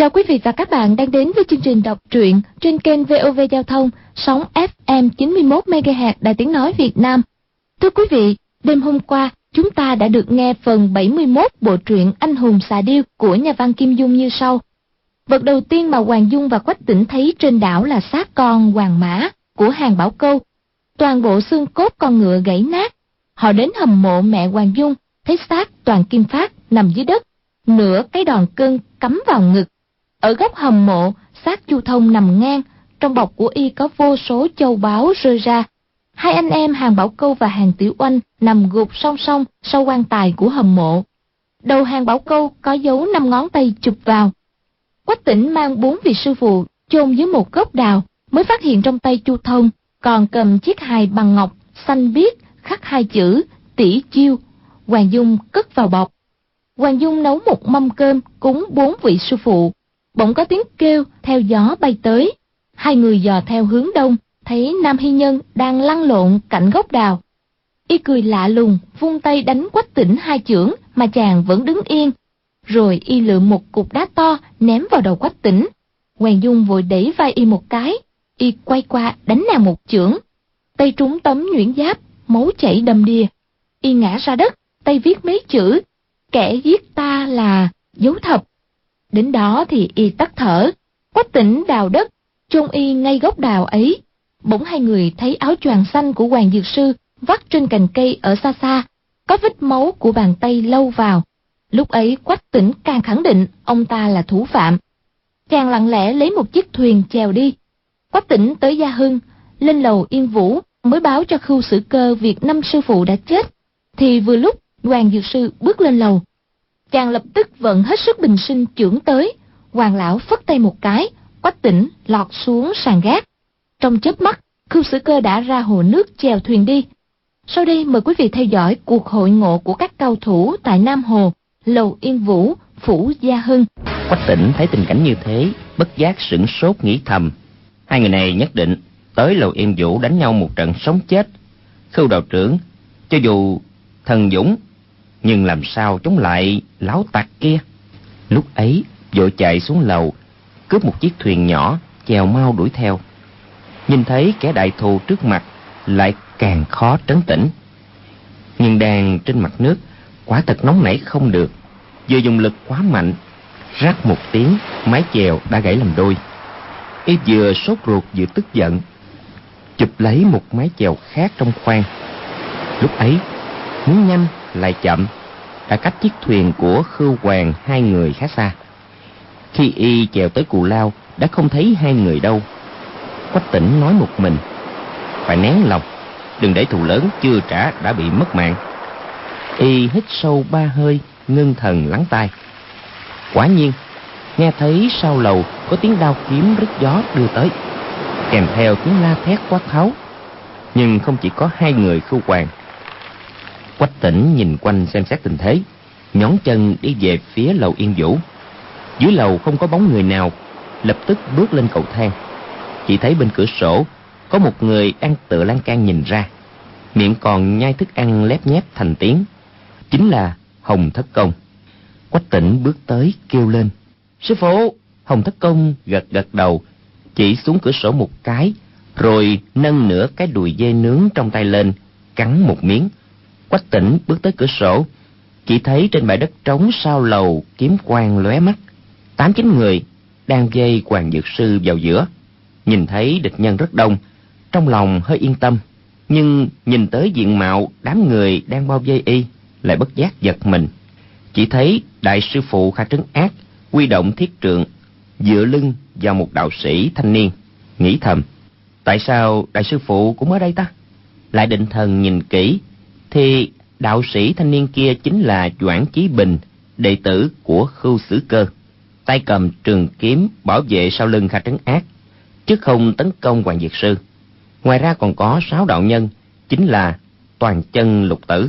Chào quý vị và các bạn đang đến với chương trình đọc truyện trên kênh VOV Giao thông, sóng FM 91 MHz Đài Tiếng nói Việt Nam. Thưa quý vị, đêm hôm qua chúng ta đã được nghe phần 71 bộ truyện Anh hùng xà điêu của nhà văn Kim Dung như sau. Vật đầu tiên mà Hoàng Dung và Quách Tĩnh thấy trên đảo là xác con hoàng mã của Hàn Bảo Câu. Toàn bộ xương cốt con ngựa gãy nát. Họ đến hầm mộ mẹ Hoàng Dung, thấy xác Toàn Kim Phát nằm dưới đất, nửa cái đòn cân cắm vào ngực. Ở góc hầm mộ, xác Chu Thông nằm ngang, trong bọc của y có vô số châu báu rơi ra. Hai anh em Hàn Bảo Câu và Hàn Tiểu Oanh nằm gục song song sau quan tài của hầm mộ. Đầu Hàn Bảo Câu có dấu 5 ngón tay chụp vào. Quách Tĩnh mang 4 vị sư phụ chôn dưới một gốc đào, mới phát hiện trong tay Chu Thông còn cầm chiếc hài bằng ngọc xanh biếc khắc 2 chữ Tỷ Chiêu. Hoàng Dung cất vào bọc. Hoàng Dung nấu một mâm cơm cúng 4 vị sư phụ. Bỗng có tiếng kêu theo gió bay tới. Hai người dò theo hướng đông, thấy Nam Hy Nhân đang lăn lộn cạnh gốc đào. Y cười lạ lùng, vung tay đánh Quách Tĩnh 2 chưởng mà chàng vẫn đứng yên. Rồi y lượm một cục đá to ném vào đầu Quách Tĩnh. Hoàng Dung vội đẩy vai y một cái, y quay qua đánh nàng một chưởng. Tay trúng tấm nhuyễn giáp, máu chảy đầm đìa. Y ngã ra đất, tay viết mấy chữ: kẻ giết ta là Dấu Thập. Đến đó thì y tắt thở. Quách Tĩnh đào đất, chôn y ngay gốc đào ấy. Bỗng hai người thấy áo choàng xanh của Hoàng Dược Sư vắt trên cành cây ở xa xa, có vết máu của bàn tay lâu vào. Lúc ấy Quách Tĩnh càng khẳng định ông ta là thủ phạm. Chàng lặng lẽ lấy một chiếc thuyền chèo đi. Quách Tĩnh tới Gia Hưng, lên lầu Yên Vũ, mới báo cho Khưu Sử Cơ việc 5 sư phụ đã chết. Thì vừa lúc Hoàng Dược Sư bước lên lầu, chàng lập tức vận hết sức bình sinh chưởng tới. Hoàng lão phất tay một cái, Quách Tĩnh lọt xuống sàn gác. Trong chớp mắt, Khưu Sử Cơ đã ra hồ nước chèo thuyền đi. Sau đây mời quý vị theo dõi cuộc hội ngộ của các cao thủ tại Nam Hồ, lầu Yên Vũ, phủ Gia Hưng. Quách Tĩnh thấy tình cảnh như thế, bất giác sửng sốt nghĩ thầm: hai người này nhất định tới lầu Yên Vũ đánh nhau một trận sống chết. Khưu đạo trưởng cho dù thần dũng, nhưng làm sao chống lại lão tặc kia. Lúc ấy vội chạy xuống lầu, cướp một chiếc thuyền nhỏ, chèo mau đuổi theo. Nhìn thấy kẻ đại thù trước mặt, lại càng khó trấn tĩnh. Nhưng đang trên mặt nước, quả thật nóng nảy không được. Vừa dùng lực quá mạnh, rắc một tiếng, mái chèo đã gãy làm đôi. Y vừa sốt ruột vừa tức giận, chụp lấy một mái chèo khác trong khoang. Lúc ấy muốn nhanh lại chậm, đã cách chiếc thuyền của Khưu Hoàng 2 người khá xa. Khi y chèo tới Cù Lao, đã không thấy 2 người đâu. Quách Tĩnh nói một mình: phải nén lòng, đừng để thù lớn chưa trả đã bị mất mạng. Y hít sâu 3 hơi, ngưng thần lắng tai. Quả nhiên nghe thấy sau lầu có tiếng đao kiếm rít gió đưa tới, kèm theo tiếng la thét quát tháo. Nhưng không chỉ có 2 người Khưu Hoàng. Quách Tĩnh nhìn quanh xem xét tình thế, nhón chân đi về phía lầu Yên Vũ. Dưới lầu không có bóng người nào, lập tức bước lên cầu thang. Chỉ thấy bên cửa sổ có một người đang tựa lan can nhìn ra, miệng còn nhai thức ăn lép nhép thành tiếng. Chính là Hồng Thất Công. Quách Tĩnh bước tới kêu lên: sư phụ! Hồng Thất Công gật gật đầu, chỉ xuống cửa sổ một cái, rồi nâng nửa cái đùi dê nướng trong tay lên, cắn một miếng. Quách Tĩnh bước tới cửa sổ, chỉ thấy trên bãi đất trống sau lầu kiếm quang lóe mắt. 8-9 người đang vây Hoàng Dược Sư vào giữa. Nhìn thấy địch nhân rất đông, trong lòng hơi yên tâm, nhưng nhìn tới diện mạo đám người đang bao vây y, lại bất giác giật mình. Chỉ thấy đại sư phụ Kha Trấn Ác huy động thiết trượng, dựa lưng vào một đạo sĩ thanh niên, nghĩ thầm: tại sao đại sư phụ cũng ở đây ta? Lại định thần nhìn kỹ, thì đạo sĩ thanh niên kia chính là Doãn Chí Bình, đệ tử của Khưu Sử Cơ, tay cầm trường kiếm bảo vệ sau lưng Kha Trấn Ác, chứ không tấn công Hoàng Dược Sư. Ngoài ra còn có 6 đạo nhân, chính là Toàn Chân Lục Tử.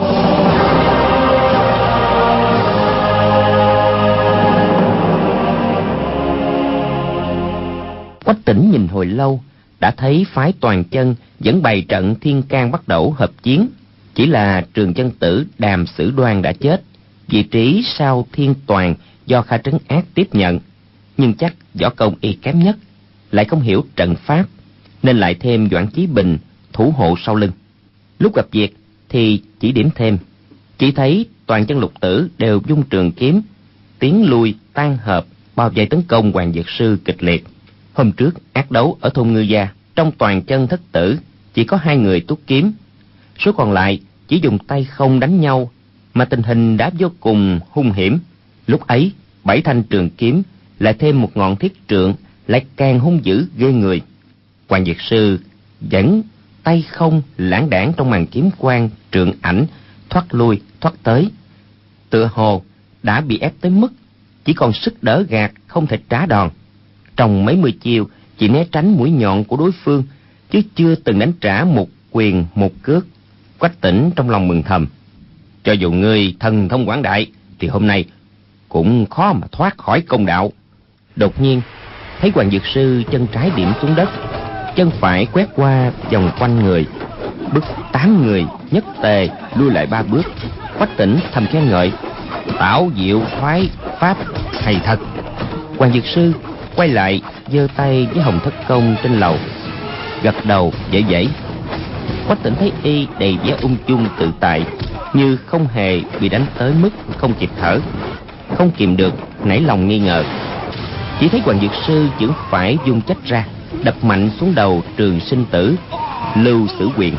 Quách Tĩnh nhìn hồi lâu, đã thấy phái Toàn Chân vẫn bày trận thiên can bắt đầu hợp chiến. Chỉ là Trường Chân Tử Đàm Sử Đoan đã chết, vị trí sau Thiên Toàn do Kha Trấn Ác tiếp nhận. nhưng chắc võ công y kém nhất, lại không hiểu trận pháp, nên lại thêm Doãn Chí Bình thủ hộ sau lưng. Lúc gặp việc thì chỉ điểm thêm. Chỉ thấy toàn chân Lục Tử đều vung trường kiếm, tiến lui tan hợp, bao vây tấn công Hoàng Dược Sư kịch liệt. Hôm trước ác đấu ở thôn Ngư Gia, trong toàn chân Thất Tử chỉ có 2 người tuốt kiếm, số còn lại chỉ dùng tay không đánh nhau, mà tình hình đã vô cùng hung hiểm. Lúc ấy 7 thanh trường kiếm lại thêm một ngọn thiết trượng, lại càng hung dữ ghê người. Hoàng Dược Sư vẫn tay không lãng đãng trong màn kiếm quang trượng ảnh, thoát lui thoát tới, tựa hồ đã bị ép tới mức chỉ còn sức đỡ gạt, không thể trả đòn. Trong mấy mươi chiêu chỉ né tránh mũi nhọn của đối phương, chứ chưa từng đánh trả một quyền một cước. Quách Tĩnh trong lòng mừng thầm, cho dù ngươi thần thông quảng đại thì hôm nay cũng khó mà thoát khỏi công đạo. Đột nhiên thấy Hoàng Dược Sư chân trái điểm xuống đất, chân phải quét qua vòng quanh người, bức 8 người nhất tề lui lại 3 bước. Quách Tĩnh thầm khen ngợi, tảo diệu thoái pháp hay thật. Hoàng Dược Sư quay lại giơ tay với Hồng Thất Công trên lầu, gật đầu dễ dễ. Quách Tĩnh thấy y đầy vẻ ung dung tự tại, như không hề bị đánh tới mức không kịp thở, không kìm được nảy lòng nghi ngờ. Chỉ thấy Hoàng Dược Sư chưởng phải vung chách ra, đập mạnh xuống đầu Trường Sinh Tử Lưu Sử Quyền,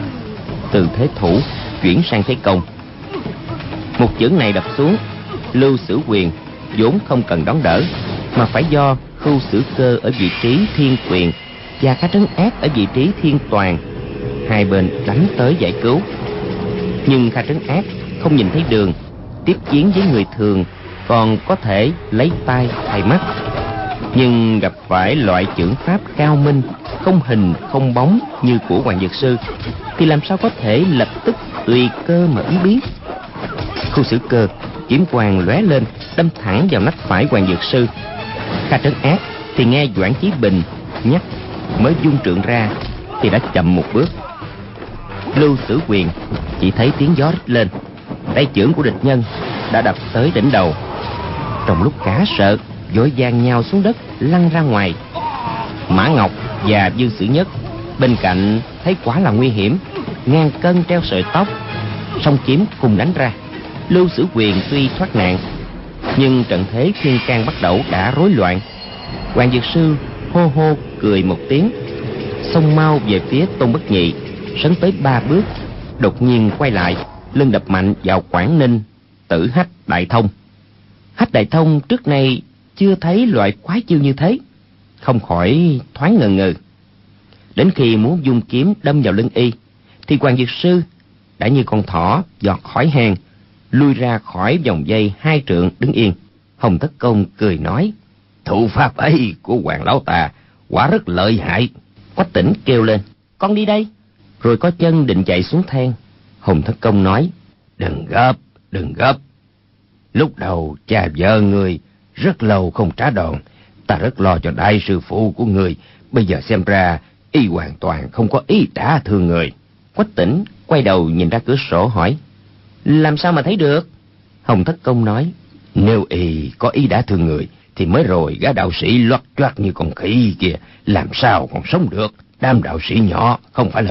từ thế thủ chuyển sang thế công. Một chưởng này đập xuống, Lưu Sử Quyền vốn không cần đón đỡ, mà phải do Khưu Sử Cơ ở vị trí Thiên Quyền và Kha Trấn Ác ở vị trí Thiên Toàn, hai bên đánh tới giải cứu. Nhưng Kha Trấn Ác không nhìn thấy đường, tiếp chiến với người thường còn có thể lấy tay thay mắt, nhưng gặp phải loại chưởng pháp cao minh, không hình không bóng như của Hoàng Dược Sư thì làm sao có thể lập tức tùy cơ mà ứng biến. Khưu Sử Cơ kiếm quang lóe lên, đâm thẳng vào nách phải Hoàng Dược Sư. Kha Trấn Ác thì nghe Doãn Chí Bình nhắc, mới vung trượng ra thì đã chậm một bước. Lưu Sử Quyền chỉ thấy tiếng gió rít lên, tay chưởng của địch nhân đã đập tới đỉnh đầu. Trong lúc cả sợ, vội vàng nhào xuống đất lăn ra ngoài. Mã Ngọc và Dương Sử Nhất bên cạnh thấy quả là nguy hiểm, ngàn cân treo sợi tóc, song kiếm cùng đánh ra. Lưu Sử Quyền tuy thoát nạn, nhưng trận thế thiên can bắt đầu đã rối loạn. Hoàng Dược Sư hô hô cười một tiếng, xông mau về phía Tôn Bất Nhị, sấn tới 3 bước, đột nhiên quay lại, lưng đập mạnh vào Quảng Ninh Tử Hách Đại Thông. Hách Đại Thông trước nay chưa thấy loại quái chiêu như thế, không khỏi thoáng ngần ngừ. Đến khi muốn dung kiếm đâm vào lưng y thì Hoàng Dược Sư đã như con thỏ giọt khỏi hang, lui ra khỏi vòng dây 2 trượng đứng yên. Hồng Thất Công cười nói, thủ pháp ấy của Hoàng lão ta quả rất lợi hại. Quách Tĩnh kêu lên, con đi đây, rồi có chân định chạy xuống thang. Hồng Thất Công nói, đừng gấp. Lúc đầu cha vợ người rất lâu không trả đòn, ta rất lo cho đại sư phụ của người, bây giờ xem ra y hoàn toàn không có ý trả thương người. Quách Tĩnh quay đầu nhìn ra cửa sổ hỏi, làm sao mà thấy được? Hồng Thất Công nói, nếu y có ý đã thương người thì mới rồi gã đạo sĩ loắt choắt như con khỉ kia làm sao còn sống được. Đám đạo sĩ nhỏ không phải là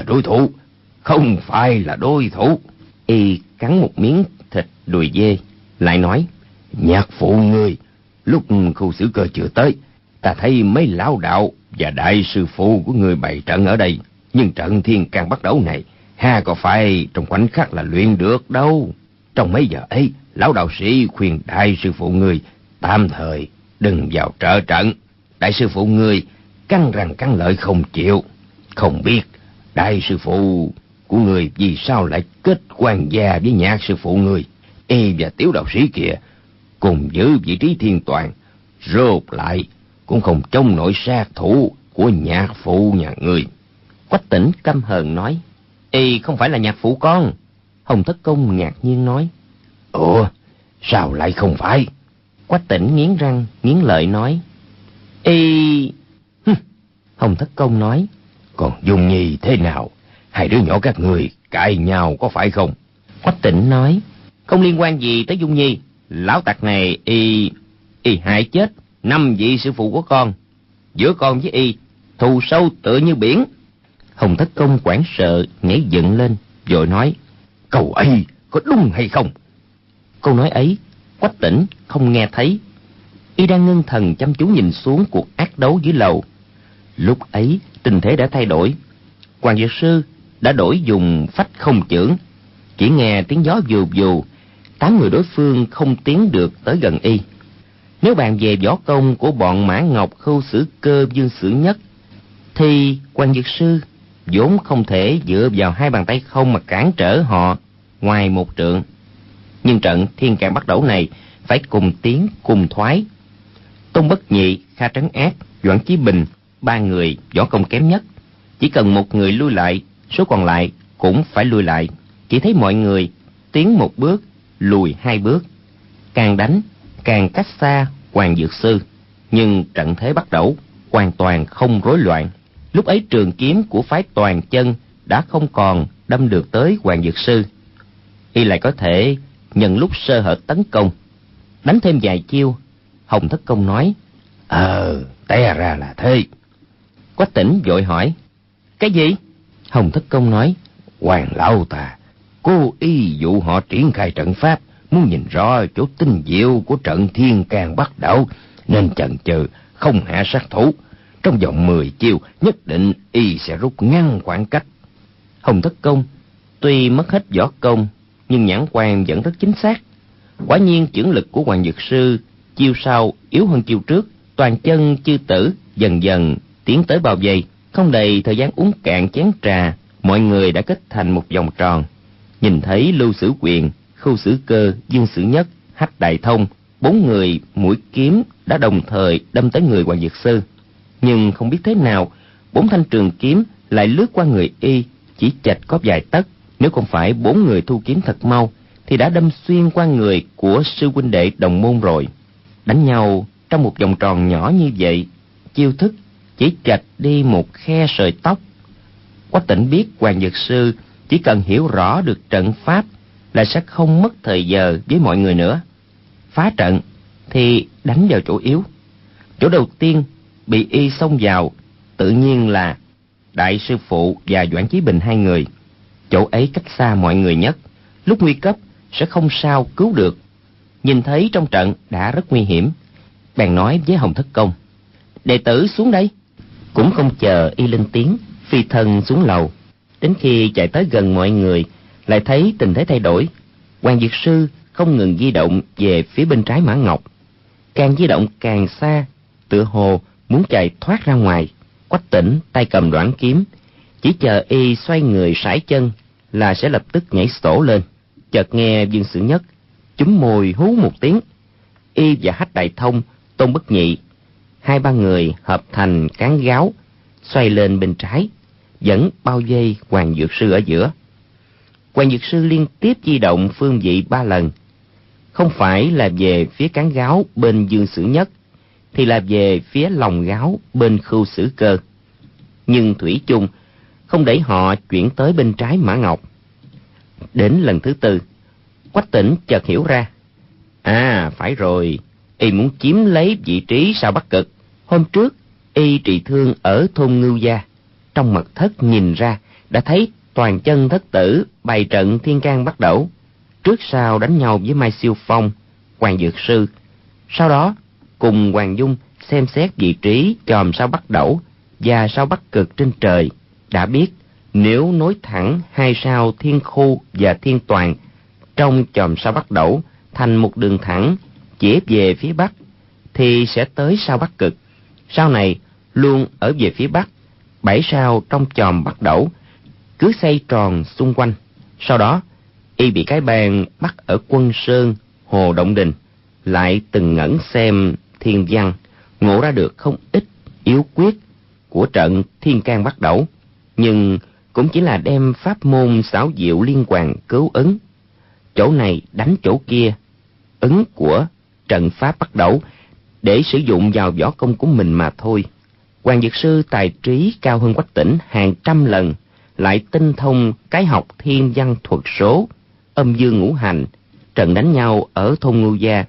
đối thủ. Y cắn một miếng thịt đùi dê, lại nói, nhạc phụ ngươi, lúc Khưu Sử Cơ chưa tới, ta thấy mấy lão đạo và đại sư phụ của ngươi bày trận ở đây, nhưng trận thiên can bắt đầu này ha có phải trong khoảnh khắc là luyện được đâu. Trong mấy giờ ấy, lão đạo sĩ khuyên đại sư phụ ngươi tạm thời đừng vào trợ trận. Đại sư phụ ngươi căng răng căng lợi không chịu. Không biết đại sư phụ của người vì sao lại kết quan gia với nhạc sư phụ người. Y và tiểu đạo sĩ kia cùng giữ vị trí thiên toàn, rốt lại cũng không chống nổi sát thủ của nhạc phụ nhà người. Quách Tĩnh căm hờn nói, Y không phải là nhạc phụ con. Hồng Thất Công ngạc nhiên nói, ủa sao lại không phải? Quách Tĩnh nghiến răng nghiến lợi nói, Y... Hồng Thất Công nói, còn Dung Nhi thế nào? Hai đứa nhỏ các người cãi nhau có phải không? Quách Tĩnh nói, không liên quan gì tới Dung Nhi. Lão tặc này y hại chết 5 vị sư phụ của con, giữa con với y thù sâu tựa như biển. Hồng Thất Công hoảng sợ nhảy dựng lên, vội nói: Câu ấy có đúng hay không? Câu nói ấy Quách Tỉnh không nghe thấy. Y đang ngưng thần chăm chú nhìn xuống cuộc ác đấu dưới lầu. Lúc ấy tình thế đã thay đổi. Hoàng Dược Sư đã đổi dùng phách không chưởng. Chỉ nghe tiếng gió vù vù, 8 người đối phương không tiến được tới gần y. Nếu bàn về võ công của bọn Mã Ngọc, Khưu Sử Cơ, Dương Sử Nhất, thì Hoàng Dược Sư vốn không thể dựa vào 2 bàn tay không mà cản trở họ ngoài 1 trượng. Nhưng trận Thiên Càn Bắt Đẩu này phải cùng tiến cùng thoái. Tôn Bất Nhị, Kha Trấn Ác, Doãn Chí Bình, 3 người võ công kém nhất, chỉ cần 1 người lui lại, số còn lại cũng phải lui lại. Chỉ thấy mọi người tiến 1 bước, lùi 2 bước, càng đánh càng cách xa Hoàng Dược Sư. Nhưng trận thế Bắt Đẩu hoàn toàn không rối loạn. Lúc ấy trường kiếm của phái Toàn Chân đã không còn đâm được tới Hoàng Dược Sư. Y lại có thể nhân lúc sơ hở tấn công. Đánh thêm vài chiêu, Hồng Thất Công nói: Té ra là thế. Quách Tỉnh vội hỏi: Cái gì? Hồng Thất Công nói: Hoàng lão ta cố ý dụ họ triển khai trận pháp, muốn nhìn rõ chỗ tinh diệu của trận Thiên Càn Bắt Đẩu, nên chần chừ không hạ sát thủ. Trong vòng 10 chiêu nhất định y sẽ rút ngắn khoảng cách. Hồng Thất Công tuy mất hết võ công, nhưng nhãn quan vẫn rất chính xác. Quả nhiên chưởng lực của Hoàng Dược Sư chiêu sau yếu hơn chiêu trước. Toàn Chân chư tử dần dần tiến tới bao vây. Không đầy thời gian uống cạn chén trà, mọi người đã kết thành một vòng tròn. Nhìn thấy Lưu Sử Quyền, Khưu Sử Cơ, Dương Sử Nhất, Hách Đại Thông, 4 người mũi kiếm đã đồng thời đâm tới người Hoàng Dược Sư. Nhưng không biết thế nào, 4 thanh trường kiếm lại lướt qua người y, chỉ chệch có vài tấc. Nếu không phải 4 người thu kiếm thật mau, thì đã đâm xuyên qua người của sư huynh đệ đồng môn rồi. Đánh nhau trong một vòng tròn nhỏ như vậy, chiêu thức chỉ chệch đi một khe sợi tóc. Quách Tỉnh biết Hoàng Dược Sư chỉ cần hiểu rõ được trận pháp là sẽ không mất thời giờ với mọi người nữa. Phá trận thì đánh vào chỗ yếu. Chỗ đầu tiên bị y xông vào tự nhiên là Đại Sư Phụ và Doãn Chí Bình 2 người. Chỗ ấy cách xa mọi người nhất, lúc nguy cấp sẽ không sao cứu được. Nhìn thấy trong trận đã rất nguy hiểm, bèn nói với Hồng Thất Công: Đệ tử xuống đây. Cũng không chờ y lên tiếng, phi thân xuống lầu. Đến khi chạy tới gần mọi người, lại thấy tình thế thay đổi. Hoàng Dược Sư không ngừng di động về phía bên trái Mã Ngọc, càng di động càng xa, tựa hồ muốn chạy thoát ra ngoài. Quách Tỉnh tay cầm đoản kiếm, chỉ chờ y xoay người sải chân là sẽ lập tức nhảy sổ lên. Chợt nghe Dương Sử Nhất chúm môi hú một tiếng. Y và Hách Đại Thông, Tôn Bất Nhị, 2-3 người hợp thành cán gáo, xoay lên bên trái, vẫn bao vây Hoàng Dược Sư ở giữa. Hoàng Dược Sư liên tiếp di động phương vị 3 lần, không phải là về phía cán gáo bên Dương Sử Nhất, thì là về phía lòng gáo bên Khưu Sử Cơ. Nhưng thủy chung không để họ chuyển tới bên trái Mã Ngọc. Đến lần thứ 4, Quách Tỉnh chợt hiểu ra. Phải rồi, y muốn chiếm lấy vị trí sao Bắc Cực. Hôm trước y trị thương ở thôn Ngưu Gia, trong mật thất nhìn ra đã thấy Toàn Chân thất tử bày trận Thiên Càn Bắt Đẩu, trước sau đánh nhau với Mai Siêu Phong, Hoàng Dược Sư. Sau đó cùng Hoàng Dung xem xét vị trí chòm sao Bắt Đẩu và sao Bắc Cực trên trời, đã biết nếu nối thẳng 2 sao Thiên Khu và Thiên Toàn trong chòm sao Bắt Đẩu thành một đường thẳng chỉ về phía bắc, thì sẽ tới sao Bắc Cực. Sao này luôn ở về phía bắc, 7 sao trong chòm Bắt Đẩu cứ xoay tròn xung quanh. Sau đó y bị cái bàn bắt ở Quân Sơn, Hồ Động Đình, lại từng ngẩn xem thiên văn, ngộ ra được không ít yếu quyết của trận Thiên Càn Bắt Đẩu, nhưng cũng chỉ là đem pháp môn xảo diệu liên hoàn cứu ứng, chỗ này đánh chỗ kia, ứng của trận pháp Bắt Đẩu để sử dụng vào võ công của mình mà thôi. Hoàng Dược Sư tài trí cao hơn Quách Tỉnh hàng trăm lần, lại tinh thông cái học thiên văn thuật số, âm dương ngũ hành. Trận đánh nhau ở thôn Ngưu Gia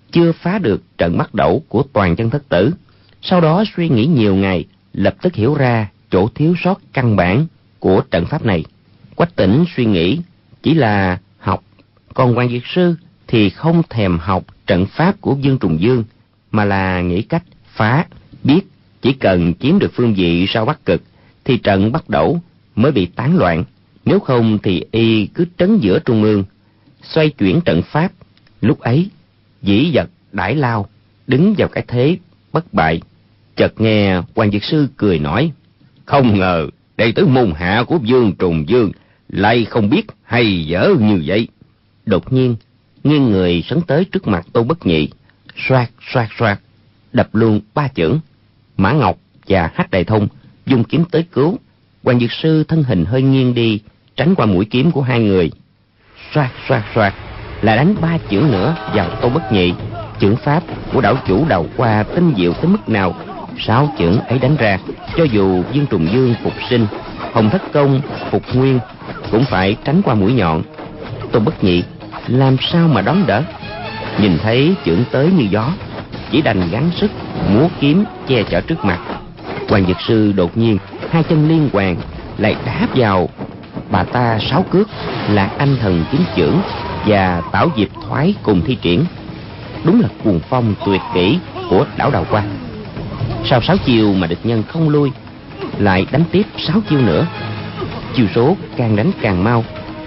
chưa phá được trận bắt đẩu của Toàn Chân thất tử. Sau đó suy nghĩ nhiều ngày, lập tức hiểu ra chỗ thiếu sót căn bản của trận pháp này. Quách Tĩnh suy nghĩ chỉ là học, còn Hoàng Dược Sư thì không thèm học trận pháp của Dương Trùng Dương, mà là nghĩ cách phá. Biết chỉ cần chiếm được phương vị sau Bắc Cực thì trận bắt đẩu mới bị tán loạn, nếu không thì y cứ trấn giữa trung ương, xoay chuyển trận pháp. Lúc ấy dĩ vật đãi lao, đứng vào cái thế bất bại. Chợt nghe Hoàng Dược Sư cười nói: không ngờ đệ tử môn hạ của Dương Trùng Dương lại không biết hay dở như vậy. Đột nhiên nghiêng người sấn tới trước mặt Tô Bất Nhị, xoạt xoạt xoạt đập luôn 3 chưởng. Mã Ngọc và Hách Đại Thông dùng kiếm tới cứu. Hoàng Dược Sư thân hình hơi nghiêng đi, tránh qua mũi kiếm của hai người. Xoạt xoạt xoạt lại đánh 3 chưởng nữa vào Tô Bất Nhị. Chưởng pháp của đảo chủ Đào Qua tinh diệu tới mức nào, 6 chưởng ấy đánh ra, cho dù Dương Trùng Dương phục sinh, Hồng Thất Công phục nguyên, cũng phải tránh qua mũi nhọn. Tô Bất Nhị làm sao mà đón đỡ? Nhìn thấy chưởng tới như gió, chỉ đành gắng sức múa kiếm che chở trước mặt. Hoàng Dược Sư đột nhiên hai chân liên hoàn lại đá vào bà ta 6 cước, Lạc Anh Thần Kiếm Chưởng và Tảo Diệp Thoái cùng thi triển. Đúng là cuồng phong tuyệt kỹ của đảo Đào Qua. Sau 6 chiêu mà địch nhân không lui, lại đánh tiếp 6 chiêu nữa. Chiêu số càng đánh càng mau,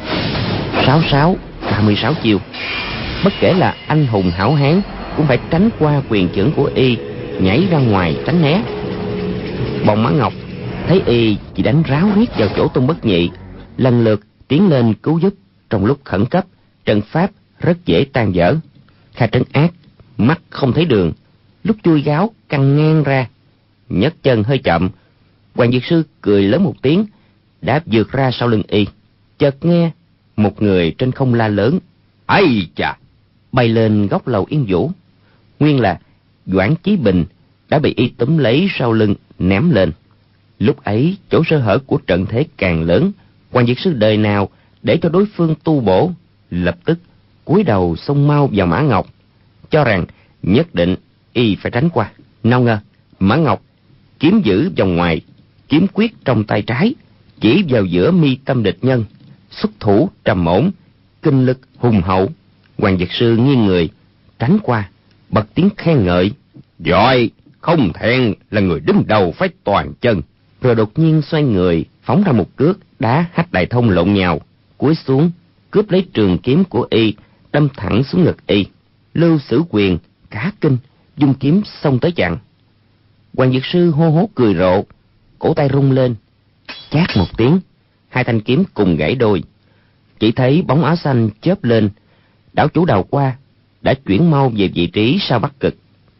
36 chiêu. Bất kể là anh hùng hảo hán cũng phải tránh qua quyền chưởng của y, nhảy ra ngoài tránh né. Bọn Mã Ngọc thấy y chỉ đánh ráo riết vào chỗ Tôn Bất Nhị, lần lượt tiến lên cứu giúp. Trong lúc khẩn cấp, trận pháp rất dễ tan vỡ. Kha Trấn Ác mắt không thấy đường, lúc chui gáo căng ngang ra, nhấc chân hơi chậm. Hoàng Dược Sư cười lớn một tiếng, đã vượt ra sau lưng y. Chợt nghe một người trên không la lớn: "Ây chà!" Bay lên góc lầu Yên Vũ. Nguyên là Doãn Chí Bình đã bị y túm lấy sau lưng ném lên. Lúc ấy chỗ sơ hở của trận thế càng lớn. Hoàng Dược Sư đời nào để cho đối phương tu bổ, lập tức cúi đầu xông mau vào Mã Ngọc, cho rằng nhất định y phải tránh qua. Nào ngờ Mã Ngọc kiếm giữ vòng ngoài, kiếm quyết trong tay trái chỉ vào giữa mi tâm địch nhân, xuất thủ trầm ổn, kinh lực hùng hậu. Hoàng Dược Sư nghiêng người tránh qua, bật tiếng khen ngợi: "Giỏi, không thẹn là người đứng đầu phái Toàn Chân." Rồi đột nhiên xoay người phóng ra một cước đá Hách Đại Thông lộn nhào, cúi xuống cướp lấy trường kiếm của y, đâm thẳng xuống ngực y. Lưu Sử Quyền cả kinh, dung kiếm xông tới chặn. Hoàng Dược Sư hô hố cười rộ, cổ tay rung lên, chát một tiếng, hai thanh kiếm cùng gãy đôi. Chỉ thấy bóng áo xanh chớp lên, đảo chủ Đào Qua đã chuyển mau về vị trí sau Bắc Cực.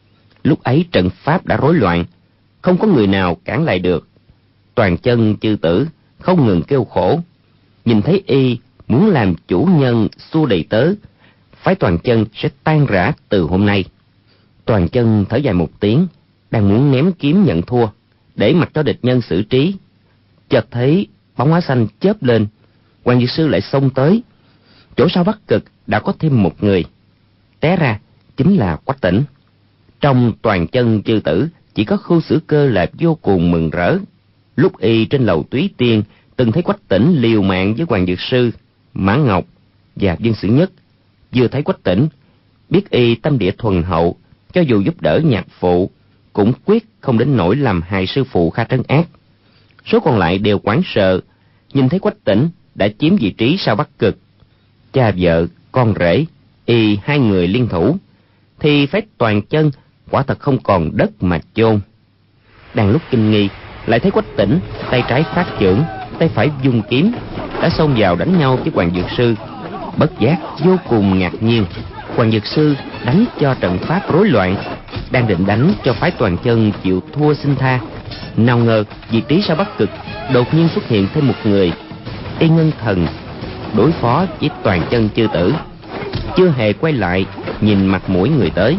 Lúc ấy trận pháp đã rối loạn, không có người nào cản lại được. Toàn Chân chư tử không ngừng kêu khổ, nhìn thấy y muốn làm chủ nhân xua đầy tớ, phái Toàn Chân sẽ tan rã từ hôm nay. Toàn Chân thở dài một tiếng, đang muốn ném kiếm nhận thua để mặc cho địch nhân xử trí. Chợt thấy bóng áo xanh chớp lên, Hoàng Dược Sư lại xông tới. Chỗ sau Bắc Cực đã có thêm một người, té ra chính là Quách Tĩnh. Trong Toàn Chân chư tử chỉ có Khưu Sử Cơ là vô cùng mừng rỡ. Lúc y trên lầu Túy Tiên từng thấy Quách Tĩnh liều mạng với Hoàng Dược Sư, Mã Ngọc và Dương Sử Nhất. Vừa thấy Quách Tĩnh, biết y tâm địa thuần hậu, cho dù giúp đỡ nhạc phụ cũng quyết không đến nỗi làm hại sư phụ Kha Trấn Ác. Số còn lại đều hoảng sợ, nhìn thấy Quách Tĩnh đã chiếm vị trí sau Bắc Cực. Cha vợ con rể y hai người liên thủ thì phái Toàn Chân quả thật không còn đất mà chôn. Đang lúc kinh nghi, lại thấy Quách Tĩnh tay trái phát chưởng, tay phải dung kiếm, đã xông vào đánh nhau với Hoàng Dược Sư. Bất giác vô cùng ngạc nhiên, Hoàng Dược Sư đánh cho trận pháp rối loạn, đang định đánh cho phái Toàn Chân chịu thua xin tha. Nào ngờ vị trí sau Bắc Cực đột nhiên xuất hiện thêm một người. Y ngưng thần đối phó với Toàn Chân chư tử, chưa hề quay lại nhìn mặt mũi người tới,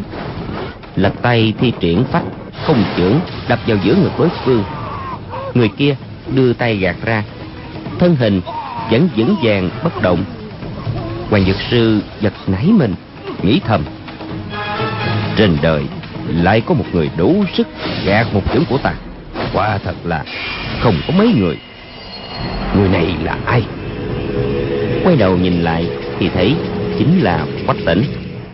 lật tay thi triển phách không chưởng đập vào giữa ngực đối phương. Người kia đưa tay gạt ra, thân hình vẫn vững vàng bất động. Hoàng Dược Sư giật nảy mình, nghĩ thầm: Trên đời lại có một người đủ sức gạt một chưởng của ta, quả thật là không có mấy người. Người này là ai? Quay đầu nhìn lại thì thấy chính là Quách Tỉnh.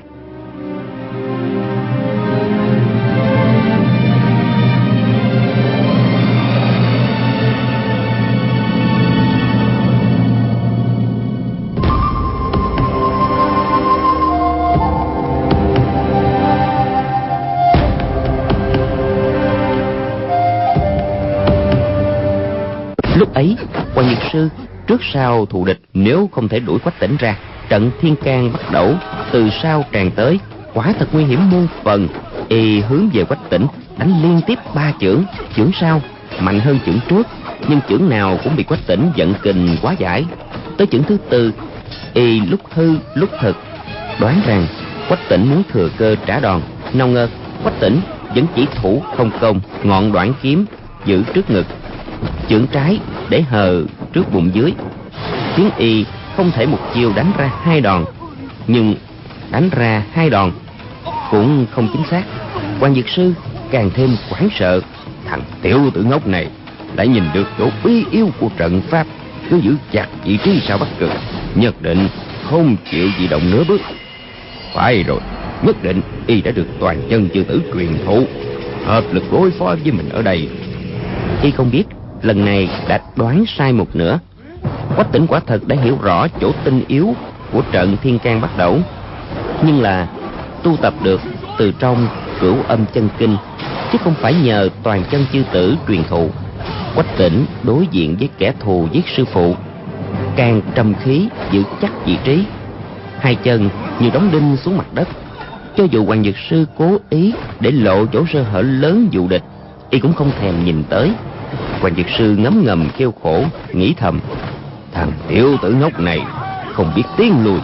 Lúc ấy, Hoàng Nhược Sư trước sau thù địch, nếu không thể đuổi Quách Tỉnh ra, trận thiên can bắt đầu từ sau tràn tới, quả thật nguy hiểm muôn phần. Y hướng về Quách Tỉnh đánh liên tiếp 3 chưởng, chưởng sau mạnh hơn chưởng trước, nhưng chưởng nào cũng bị Quách Tỉnh vận kình quá giải. Tới chưởng thứ 4, Y lúc hư lúc thực, đoán rằng Quách Tỉnh muốn thừa cơ trả đòn. Nào ngờ Quách Tỉnh vẫn chỉ thủ không công, ngọn đoạn kiếm giữ trước ngực, chưởng trái để hờ trước bụng dưới, khiến Y không thể một chiêu đánh ra 2 đòn. Nhưng đánh ra 2 đòn cũng không chính xác. Hoàng Dược Sư càng thêm hoảng sợ. Thằng tiểu tử ngốc này đã nhìn được chỗ bí yếu của trận pháp, cứ giữ chặt vị trí sau Bắc Cực, nhất định không chịu di động nửa bước. Phải rồi, nhất định Y đã được toàn chân chư tử truyền thụ, hợp lực đối phó với mình ở đây. Y không biết lần này đã đoán sai một nửa. Quách Tỉnh quả thật đã hiểu rõ chỗ tinh yếu của trận thiên can bắt đầu, nhưng là tu tập được từ trong Cửu Âm Chân Kinh, chứ không phải nhờ toàn chân chư tử truyền thụ. Quách Tỉnh đối diện với kẻ thù giết sư phụ, càng trầm khí giữ chắc vị trí, 2 chân như đóng đinh xuống mặt đất. Cho dù Hoàng Dược Sư cố ý để lộ chỗ sơ hở lớn dụ địch, Y cũng không thèm nhìn tới. Hoàng Dược Sư ngấm ngầm kêu khổ, nghĩ thầm: thằng tiểu tử ngốc này không biết tiến lùi.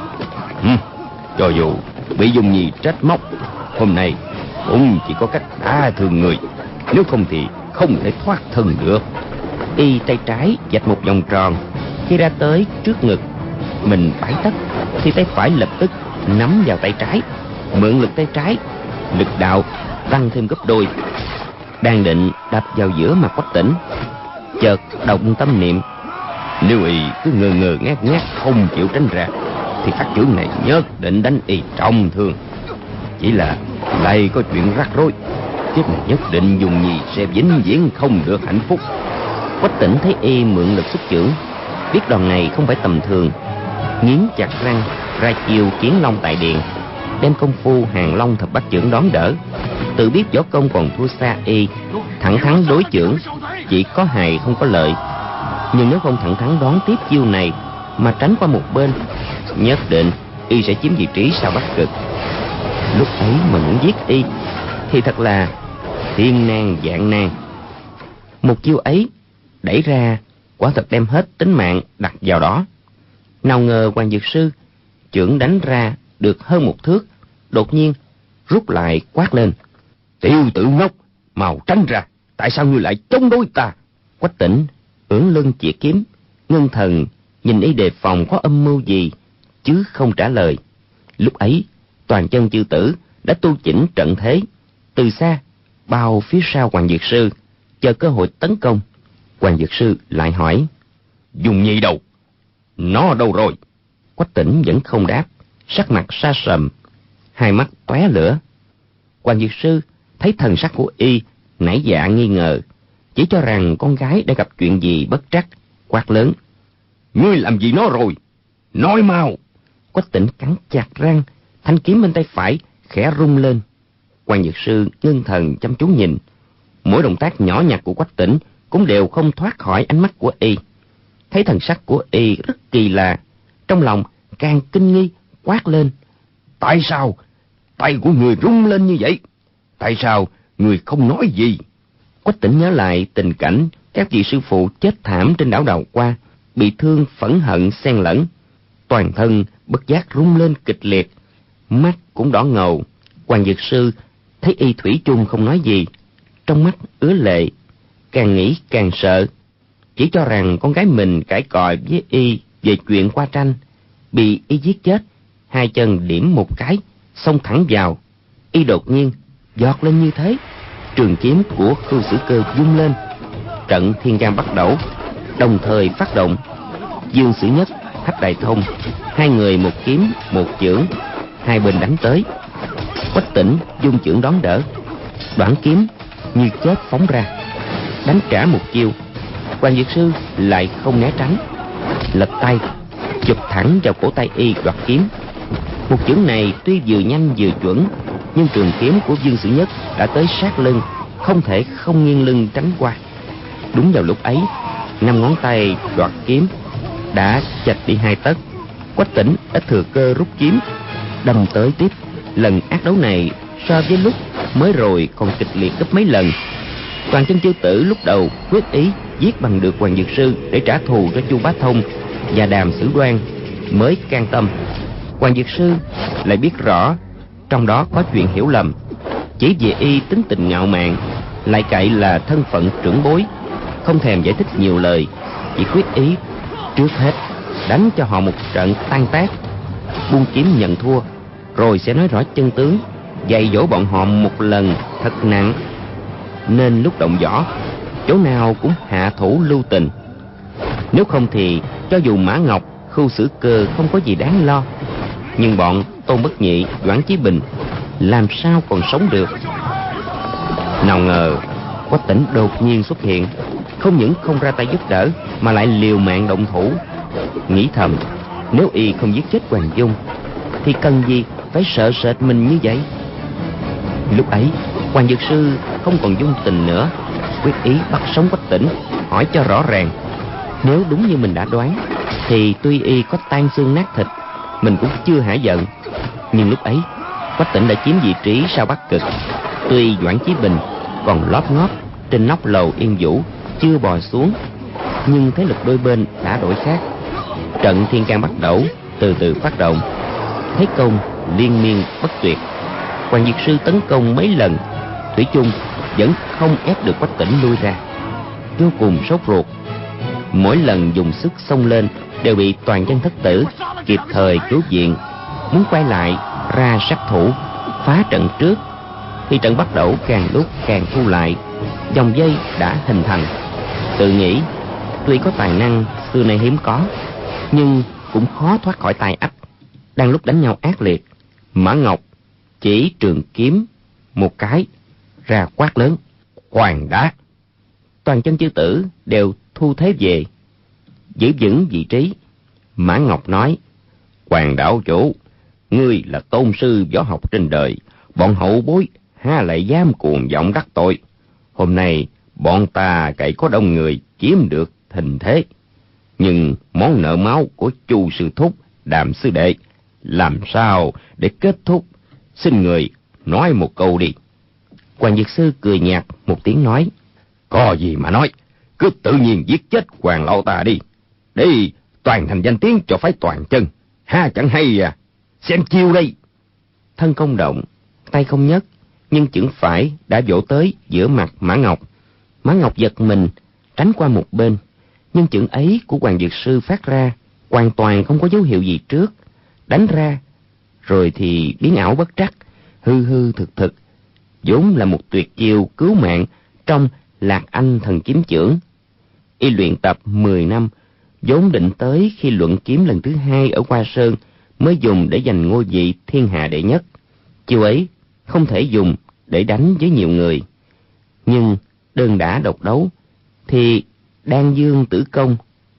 Cho dù bị Dung Nhi trách móc, hôm nay cũng chỉ có cách đả thương người, nếu không thì không thể thoát thân được. Y tay trái vạch một vòng tròn, khi ra tới trước ngực mình 7 tấc thì tay phải lập tức nắm vào tay trái, mượn lực tay trái, lực đạo tăng thêm gấp đôi. Đang định đập vào giữa mặt Quách Tỉnh, chợt động tâm niệm: nếu Y cứ ngơ ngơ ngác ngác không chịu tránh ra, thì phát chưởng này nhất định đánh Y trọng thương. Chỉ là lại có chuyện rắc rối, kiếp này nhất định Dung Nhi sẽ vĩnh viễn không được hạnh phúc. Quách Tỉnh thấy Y mượn lực xuất chưởng, biết đòn này không phải tầm thường, nghiến chặt răng ra chiêu Kiến Long tại điện, đem công phu Hàng Long thập bát chưởng đón đỡ. Tự biết võ công còn thua xa Y, thẳng thắn đối chưởng chỉ có hại không có lợi. Nhưng nếu không thẳng thắn đón tiếp chiêu này mà tránh qua một bên, nhất định Y sẽ chiếm vị trí sau Bắc Cực. Lúc ấy mà muốn giết Y thì thật là thiên nan vạn nan. Một chiêu ấy đẩy ra, quả thật đem hết tính mạng đặt vào đó. Nào ngờ Hoàng Dược Sư chưởng đánh ra được hơn 1 thước, đột nhiên rút lại quát lên: tiểu tử ngốc, mau tránh ra, tại sao ngươi lại chống đối ta? Quách Tỉnh ưỡn lưng chĩa kiếm, ngưng thần nhìn Y đề phòng có âm mưu gì, chứ không trả lời. Lúc ấy toàn chân chư tử đã tu chỉnh trận thế, từ xa bao phía sau Hoàng Dược Sư, chờ cơ hội tấn công. Hoàng Dược Sư lại hỏi: Dung Nhi đâu? Nó đâu rồi? Quách Tỉnh vẫn không đáp, sắc mặt sa sầm, hai mắt tóe lửa. Hoàng Dược Sư thấy thần sắc của Y nảy dạ nghi ngờ, chỉ cho rằng con gái đã gặp chuyện gì bất trắc, quát lớn: ngươi làm gì nó rồi? Nói mau! Quách Tỉnh cắn chặt răng, thanh kiếm bên tay phải khẽ rung lên. Hoàng Dược Sư ngưng thần chăm chú nhìn, mỗi động tác nhỏ nhặt của Quách Tỉnh cũng đều không thoát khỏi ánh mắt của Y. Thấy thần sắc của Y rất kỳ lạ, trong lòng càng kinh nghi, quát lên: tại sao tay của người rung lên như vậy? Tại sao người không nói gì? Quách Tỉnh nhớ lại tình cảnh các vị sư phụ chết thảm trên đảo Đào Hoa, bị thương phẫn hận xen lẫn, toàn thân bất giác rung lên kịch liệt, mắt cũng đỏ ngầu. Hoàng Dược Sư thấy Y thủy chung không nói gì, trong mắt ứa lệ, càng nghĩ càng sợ, chỉ cho rằng con gái mình cãi cọ với Y về chuyện qua tranh, bị Y giết chết, hai chân điểm một cái xông thẳng vào. Y đột nhiên giọt lên như thế, trường kiếm của Khưu Sử Cơ vung lên, trận thiên can bắt đầu, đồng thời phát động. Dương Sử Nhất, Hách Đại Thông, hai người một kiếm một chưởng, hai bên đánh tới. Quách Tĩnh dung chưởng đón đỡ, đoạn kiếm như chớp phóng ra, đánh trả một chiêu. Hoàng Dược Sư lại không né tránh, lật tay chụp thẳng vào cổ tay y đoạt kiếm. Một chưởng này tuy vừa nhanh vừa chuẩn, nhưng trường kiếm của Dương Sử Nhất đã tới sát lưng, không thể không nghiêng lưng tránh qua. Đúng vào lúc ấy, 5 ngón tay đoạt kiếm đã chạch đi 2 tấc. Quách Tĩnh ít thừa cơ rút kiếm đâm tới tiếp. Lần ác đấu này so với lúc mới rồi còn kịch liệt gấp mấy lần. Toàn Chân Chư Tử lúc đầu quyết ý giết bằng được Hoàng Dược Sư để trả thù cho Chu Bá Thông và Đàm Sử Đoan mới can tâm. Hoàng Dược Sư lại biết rõ trong đó có chuyện hiểu lầm, chỉ vì y tính tình ngạo mạn, lại cậy là thân phận trưởng bối, không thèm giải thích nhiều lời, chỉ quyết ý trước hết đánh cho họ một trận tan tác, buông kiếm nhận thua, rồi sẽ nói rõ chân tướng, dạy dỗ bọn họ một lần thật nặng. Nên lúc động võ, chỗ nào cũng hạ thủ lưu tình. Nếu không thì cho dù Mã Ngọc, Khưu Sử Cơ không có gì đáng lo, nhưng bọn Tôn Bất Nhị, Doãn Chí Bình làm sao còn sống được. Nào ngờ Quách Tĩnh đột nhiên xuất hiện, không những không ra tay giúp đỡ mà lại liều mạng động thủ. Nghĩ thầm, nếu y không giết chết Hoàng Dung thì cần gì phải sợ sệt mình như vậy. Lúc ấy Hoàng Dược Sư không còn dung tình nữa, quyết ý bắt sống Quách Tĩnh, hỏi cho rõ ràng. Nếu đúng như mình đã đoán thì tuy y có tan xương nát thịt, mình cũng chưa hả giận. Nhưng lúc ấy Quách Tĩnh đã chiếm vị trí sau Bắc Cực, tuy Doãn Chí Bình còn lóp ngóp trên nóc lầu Yên Vũ chưa bò xuống, nhưng thế lực đôi bên đã đổi khác. Trận thiên can bắt đầu từ từ phát động, thế công liên miên bất tuyệt. Hoàng Dược Sư tấn công mấy lần, thủy chung vẫn không ép được Quách Tĩnh lui ra. Vô cùng sốt ruột, mỗi lần dùng sức xông lên đều bị Toàn Chân Thất Tử kịp thời cứu viện, muốn quay lại ra sát thủ phá trận trước. Khi trận bắt đầu càng lúc càng thu lại, dòng dây đã hình thành. Tự nghĩ tuy có tài năng xưa nay hiếm có, nhưng cũng khó thoát khỏi tay ách. Đang lúc đánh nhau ác liệt, Mã Ngọc chỉ trường kiếm một cái ra quát lớn: "Hoàng đá!" Toàn Chân Chư Tử đều thu thế về, giữ vững vị trí. Mã Ngọc nói: "Hoàng đạo chủ, ngươi là tôn sư võ học trên đời, bọn hậu bối ha lại dám cuồng vọng đắc tội. Hôm nay bọn ta cậy có đông người chiếm được thịnh thế, nhưng món nợ máu của Chu sư thúc, Đàm sư đệ làm sao để kết thúc? Xin người nói một câu đi." Hoàng Dược Sư cười nhạt một tiếng nói: "Có gì mà nói, cứ tự nhiên giết chết Hoàng lão ta đi, để toàn thành danh tiếng cho phái Toàn Chân, ha chẳng hay à? Xem chiêu đây." Thân công động, tay không nhấc, nhưng chưởng phải đã vỗ tới giữa mặt Mã Ngọc. Mã Ngọc giật mình tránh qua một bên, nhưng chưởng ấy của Hoàng Dược Sư phát ra hoàn toàn không có dấu hiệu gì trước, đánh ra rồi thì biến ảo bất trắc, hư hư thực thực, vốn là một tuyệt chiêu cứu mạng trong Lạc Anh thần kiếm chưởng. Y luyện tập 10 năm, vốn định tới khi luận kiếm lần thứ 2 ở Hoa Sơn mới dùng để giành ngôi vị thiên hạ đệ nhất. Chiêu ấy không thể dùng để đánh với nhiều người, nhưng đơn đả độc đấu thì Đan Dương Tử Công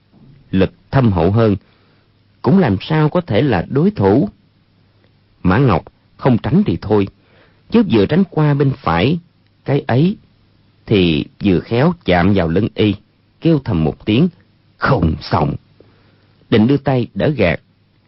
lực thâm hậu hơn, cũng làm sao có thể là đối thủ. Mã Ngọc không tránh thì thôi, chứ vừa tránh qua bên phải cái ấy thì vừa khéo chạm vào lưng y, kêu thầm một tiếng không xong, định đưa tay đỡ gạt.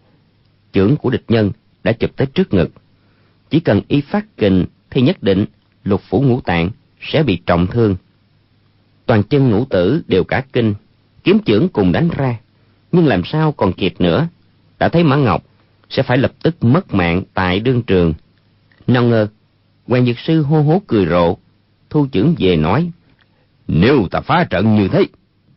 Chưởng của địch nhân đã chụp tới trước ngực, chỉ cần y phát kình thì nhất định lục phủ ngũ tạng sẽ bị trọng thương. Toàn chân ngũ tử đều cả kinh, kiếm chưởng cùng đánh ra, nhưng làm sao còn kịp nữa, đã thấy Mã Ngọc sẽ phải lập tức mất mạng tại đương trường. Nào ngờ Hoàng Dược Sư hô hố cười rộ, thu chưởng về nói: "Nếu ta phá trận như thế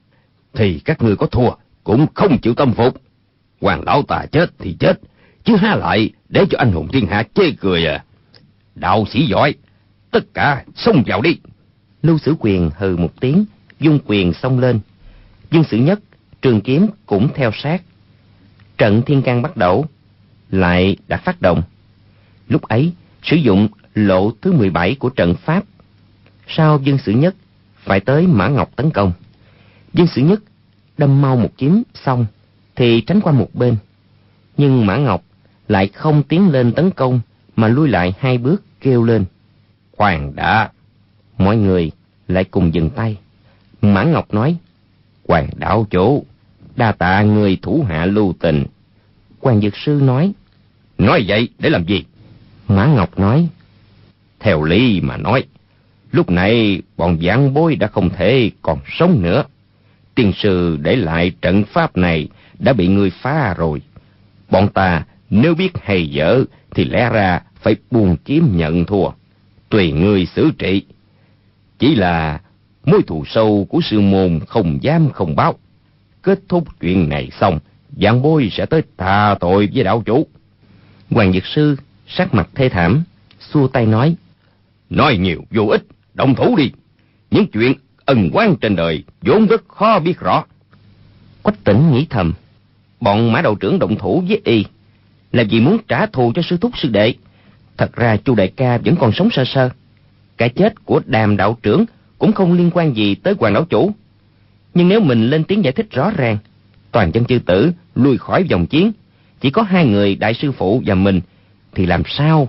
thì các ngươi có thua cũng không chịu tâm phục. Hoàng lão ta chết thì chết, chứ há lại để cho anh hùng thiên hạ chê cười à? đạo sĩ giỏi, tất cả xông vào đi. Lưu Sử Quyền hừ một tiếng, vung quyền xông lên. Dương Sử Nhất, trường kiếm cũng theo sát. Trận thiên can bắt đầu lại đã phát động. Lúc ấy sử dụng lộ thứ 17 của trận pháp. Sau Dương Sử Nhất phải tới Mã Ngọc tấn công. Dương Sử Nhất đâm mau một kiếm xong thì tránh qua một bên, nhưng Mã Ngọc lại không tiến lên tấn công mà lui lại 2 bước, kêu lên: Khoan đã. Mọi người lại cùng dừng tay. Mã Ngọc nói: Hoàng đạo chủ, đa tạ người thủ hạ lưu tình. Hoàng Dược Sư nói: Nói vậy để làm gì? Mã Ngọc nói: Theo lý mà nói, lúc này bọn vãn bối đã không thể còn sống nữa. Tiên sư để lại trận pháp này đã bị người phá rồi. Bọn ta nếu biết hay dở thì lẽ ra phải buông kiếm nhận thua, tùy người xử trị. Chỉ là mối thù sâu của sư môn không dám không báo. Kết thúc chuyện này xong, vãn bối sẽ tới tha tội với đạo chủ. Hoàng Dược Sư sắc mặt thê thảm, xua tay nói: Nói nhiều vô ích, động thủ đi. Những chuyện ân oán trên đời vốn rất khó biết rõ. Quách Tĩnh nghĩ thầm, bọn Mã đạo trưởng động thủ với y là vì muốn trả thù cho sư thúc sư đệ. Thật ra Chu đại ca vẫn còn sống sơ sơ. Cái chết của Đàm đạo trưởng cũng không liên quan gì tới Hoàng đạo chủ. Nhưng nếu mình lên tiếng giải thích rõ ràng, toàn chân chư tử lui khỏi vòng chiến, chỉ có 2 người đại sư phụ và mình, thì làm sao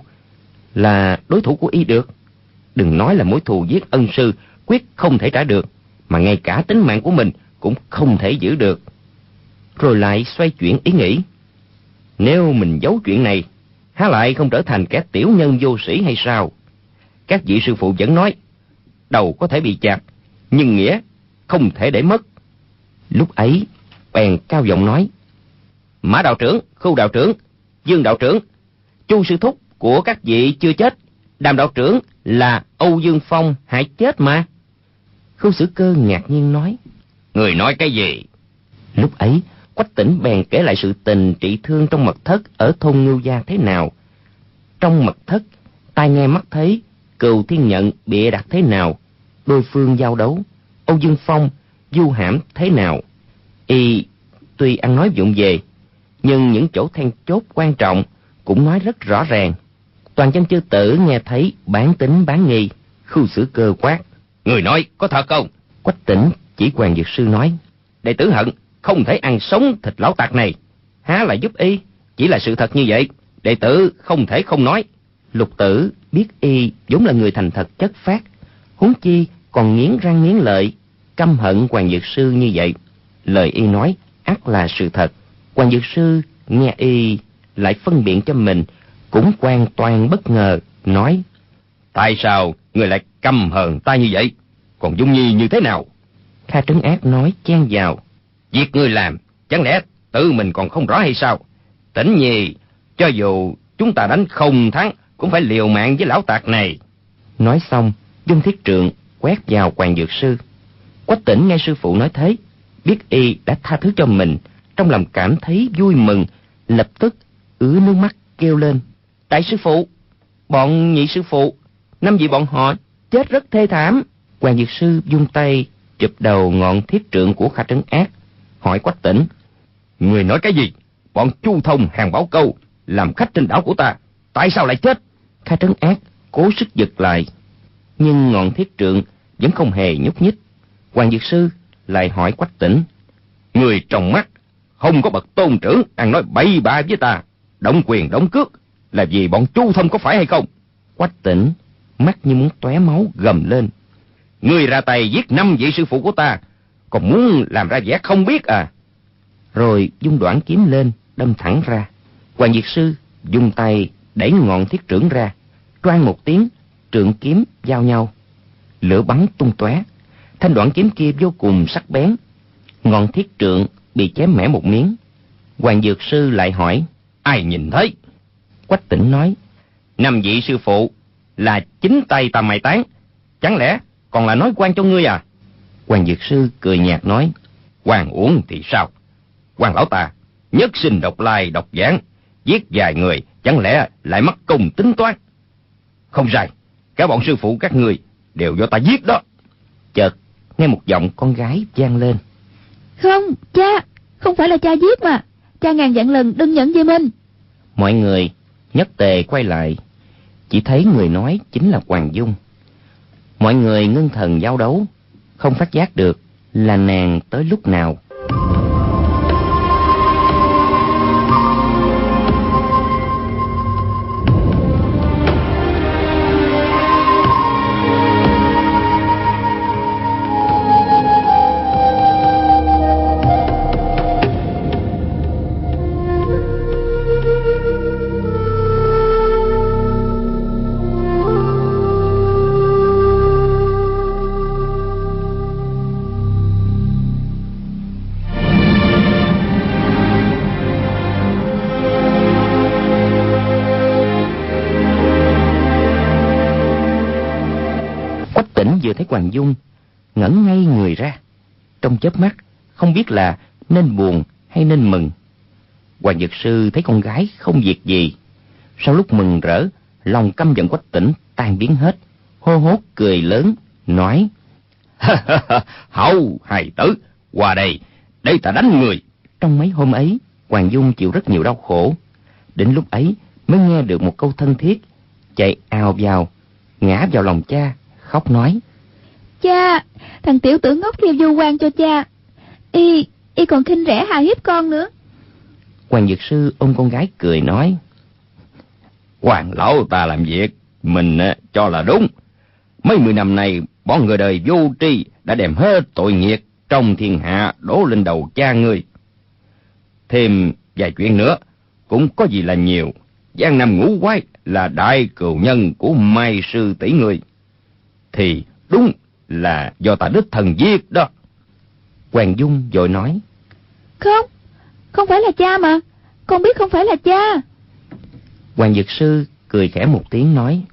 là đối thủ của y được? Đừng nói là mối thù giết ân sư quyết không thể trả được, mà ngay cả tính mạng của mình cũng không thể giữ được. Rồi lại xoay chuyển ý nghĩ, nếu mình giấu chuyện này, há lại không trở thành kẻ tiểu nhân vô sĩ hay sao? Các vị sư phụ vẫn nói, đầu có thể bị chặt, nhưng nghĩa không thể để mất. Lúc ấy bèn cao giọng nói: Mã đạo trưởng, Khưu đạo trưởng, Dương đạo trưởng, Chu sư thúc của các vị chưa chết. Đàm đạo trưởng là Âu Dương Phong hại chết mà. Khưu Sử Cơ ngạc nhiên nói: Người nói cái gì? Lúc ấy Quách Tĩnh bèn kể lại sự tình trị thương trong mật thất ở thôn Ngưu Gia thế nào. Trong mật thất, tai nghe mắt thấy Cừu Thiên Nhận bịa đặt thế nào, đôi phương giao đấu, Âu Dương Phong du hãm thế nào. Y tuy ăn nói vụng về, nhưng những chỗ then chốt quan trọng cũng nói rất rõ ràng. Toàn chân chư tử nghe thấy bán tín bán nghi. Khưu Sử Cơ quát: Người nói có thật không? Quách Tĩnh chỉ Hoàng Dược Sư nói: Đệ tử hận không thể ăn sống thịt lão tặc này, há lại giúp y. Chỉ là sự thật như vậy, đệ tử không thể không nói. Lục Tử biết y vốn là người thành thật chất phác, huống chi còn nghiến răng nghiến lợi căm hận Hoàng Dược Sư như vậy. Lời y nói ắt là sự thật. Hoàng Dược Sư nghe y lại phân biện cho mình cũng hoàn toàn bất ngờ, nói: Tại sao người lại căm hờn ta như vậy? Còn Dung Nhi như thế nào? Kha Trấn Ác nói chen vào: Việc ngươi làm chẳng lẽ tự mình còn không rõ hay sao? Tĩnh Nhi, cho dù chúng ta đánh không thắng cũng phải liều mạng với lão tặc này. Nói xong dung thiết trượng quét vào Hoàng Dược Sư. Quách Tĩnh nghe sư phụ nói thế, biết y đã tha thứ cho mình, trong lòng cảm thấy vui mừng, lập tức ứa nước mắt kêu lên: Đại sư phụ, bọn nhị sư phụ, 5 vị bọn họ chết rất thê thảm. Hoàng Dược Sư vung tay chụp đầu ngọn thiết trượng của Kha Trấn Ác, hỏi Quách Tĩnh: Người nói cái gì? Bọn Chu Thông, Hàng Bảo Câu làm khách trên đảo của ta, tại sao lại chết? Kha Trấn Ác cố sức giật lại, nhưng ngọn thiết trượng vẫn không hề nhúc nhích. Hoàng Dược Sư lại hỏi Quách Tĩnh: Người trong mắt không có bậc tôn trưởng đang nói bậy bạ với ta, động quyền động cước là vì bọn Chu Thông có phải hay không? Quách Tĩnh mắt như muốn tóe máu gầm lên: Người ra tay giết 5 vị sư phụ của ta, còn muốn làm ra vẻ không biết à? Rồi dung đoạn kiếm lên đâm thẳng ra. Hoàng Dược Sư dùng tay đẩy ngọn thiết trượng ra, toang một tiếng, trượng kiếm giao nhau, lửa bắn tung tóe. Thanh đoạn kiếm kia vô cùng sắc bén, ngọn thiết trượng bị chém mẻ một miếng. Hoàng Dược Sư lại hỏi: Ai nhìn thấy? Quách Tĩnh nói: 5 vị sư phụ là chính tay ta mai táng, chẳng lẽ còn là nói quan cho ngươi à? Hoàng Dược Sư cười nhạt nói: Quan uổng thì sao? Quan lão ta nhất sinh độc lai độc giảng, giết vài người, chẳng lẽ lại mất công tính toán? Không sai, cả bọn sư phụ các người đều do ta giết đó. Chợt nghe một giọng con gái vang lên. Không, cha, không phải là cha giết mà. Cha ngàn vạn lần đừng nhận về mình. Mọi người nhất tề quay lại, chỉ thấy người nói chính là Hoàng Dung. Mọi người ngưng thần giao đấu, không phát giác được là nàng tới lúc nào. Vừa thấy Hoàng Dung, ngẩn ngay người ra, trong chớp mắt không biết là nên buồn hay nên mừng. Hoàng Dược Sư thấy con gái không việc gì, sau lúc mừng rỡ, lòng căm giận Quách Tỉnh tan biến hết, hô hốt cười lớn nói: Hậu hài tử, qua đây, để ta đánh người. Trong mấy hôm ấy, Hoàng Dung chịu rất nhiều đau khổ, đến lúc ấy mới nghe được một câu thân thiết, chạy ào vào, ngã vào lòng cha, khóc nói: Cha, thằng tiểu tử ngốc kia vu oan cho cha. Y còn khinh rẻ hà hiếp con nữa. Hoàng Dược Sư ôm con gái cười nói: Hoàng lão ta làm việc mình cho là đúng. Mấy 10 năm nay bọn người đời vô tri đã đem hết tội nghiệp trong thiên hạ đổ lên đầu cha ngươi. Thêm vài chuyện nữa cũng có gì là nhiều. Giang Nam Ngũ Quái là đại cừu nhân của Mai sư tỷ ngươi, thì đúng là do ta đích thần giết đó. Hoàng Dung vội nói: Không phải là cha mà. Con biết không phải là cha. Hoàng Dược Sư cười khẽ một tiếng nói: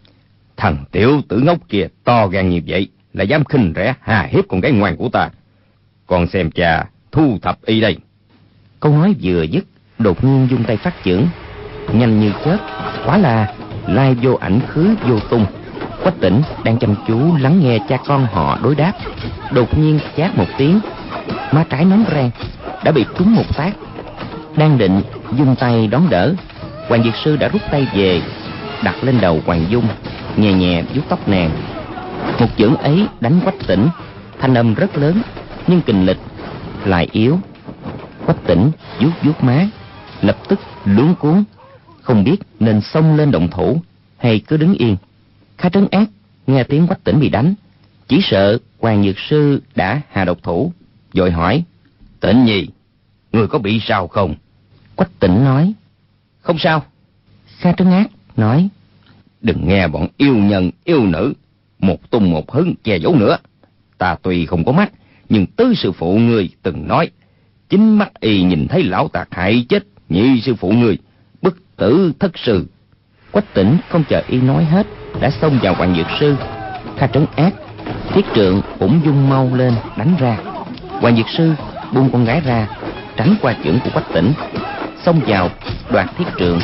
Thằng tiểu tử ngốc kia to gan như vậy, là dám khinh rẻ hà hiếp con gái ngoan của ta. Con xem cha thu thập y đây. Câu nói vừa dứt, đột nhiên vung tay phát chưởng, nhanh như chớp, quả là lai vô ảnh khứ vô tung. Quách Tỉnh đang chăm chú lắng nghe cha con họ đối đáp, đột nhiên chát một tiếng, má trái nóng rang, đã bị trúng một phát. Đang định vung tay đón đỡ, Hoàng Dược Sư đã rút tay về, đặt lên đầu Hoàng Dung, nhẹ nhẹ vuốt tóc nàng. Một chưởng ấy đánh Quách Tỉnh, thanh âm rất lớn, nhưng kình lực lại yếu. Quách Tỉnh vuốt vuốt má, lập tức luống cuống, không biết nên xông lên động thủ hay cứ đứng yên. Kha Trấn Ác nghe tiếng Quách Tỉnh bị đánh, chỉ sợ Hoàng Dược Sư đã hạ độc thủ, vội hỏi: Tỉnh nhi, người có bị sao không? Quách Tỉnh nói: Không sao. Kha Trấn Ác nói: Đừng nghe bọn yêu nhân yêu nữ một tung một hứng che giấu nữa. Ta tuy không có mắt, nhưng tứ sư phụ ngươi từng nói, chính mắt y nhìn thấy lão tạc hại chết nhị sư phụ ngươi, bất tử thất sư. Quách Tỉnh không chờ y nói hết, đã xông vào Hoàng Dược Sư. Kha Trấn Ác thiết trượng cũng dung mau lên đánh ra. Hoàng Dược Sư buông con gái ra, tránh qua chưởng của Quách Tỉnh, xông vào đoạt thiết trượng.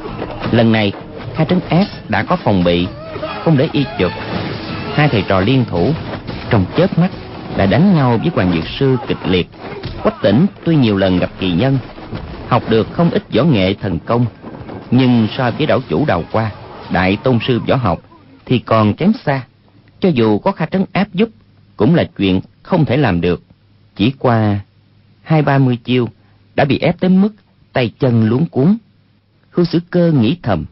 Lần này Kha Trấn Ác đã có phòng bị, không để y chụp. Hai thầy trò liên thủ, trong chớp mắt đã đánh nhau với Hoàng Dược Sư kịch liệt. Quách Tỉnh tuy nhiều lần gặp kỳ nhân, học được không ít võ nghệ thần công, nhưng so với đảo chủ Đào Qua, đại tôn sư võ học, thì còn kém xa. Cho dù có Kha Trấn Áp giúp, cũng là chuyện không thể làm được. Chỉ qua 20-30 chiêu đã bị ép tới mức tay chân luống cuống. Hưu Sử Cơ nghĩ thầm,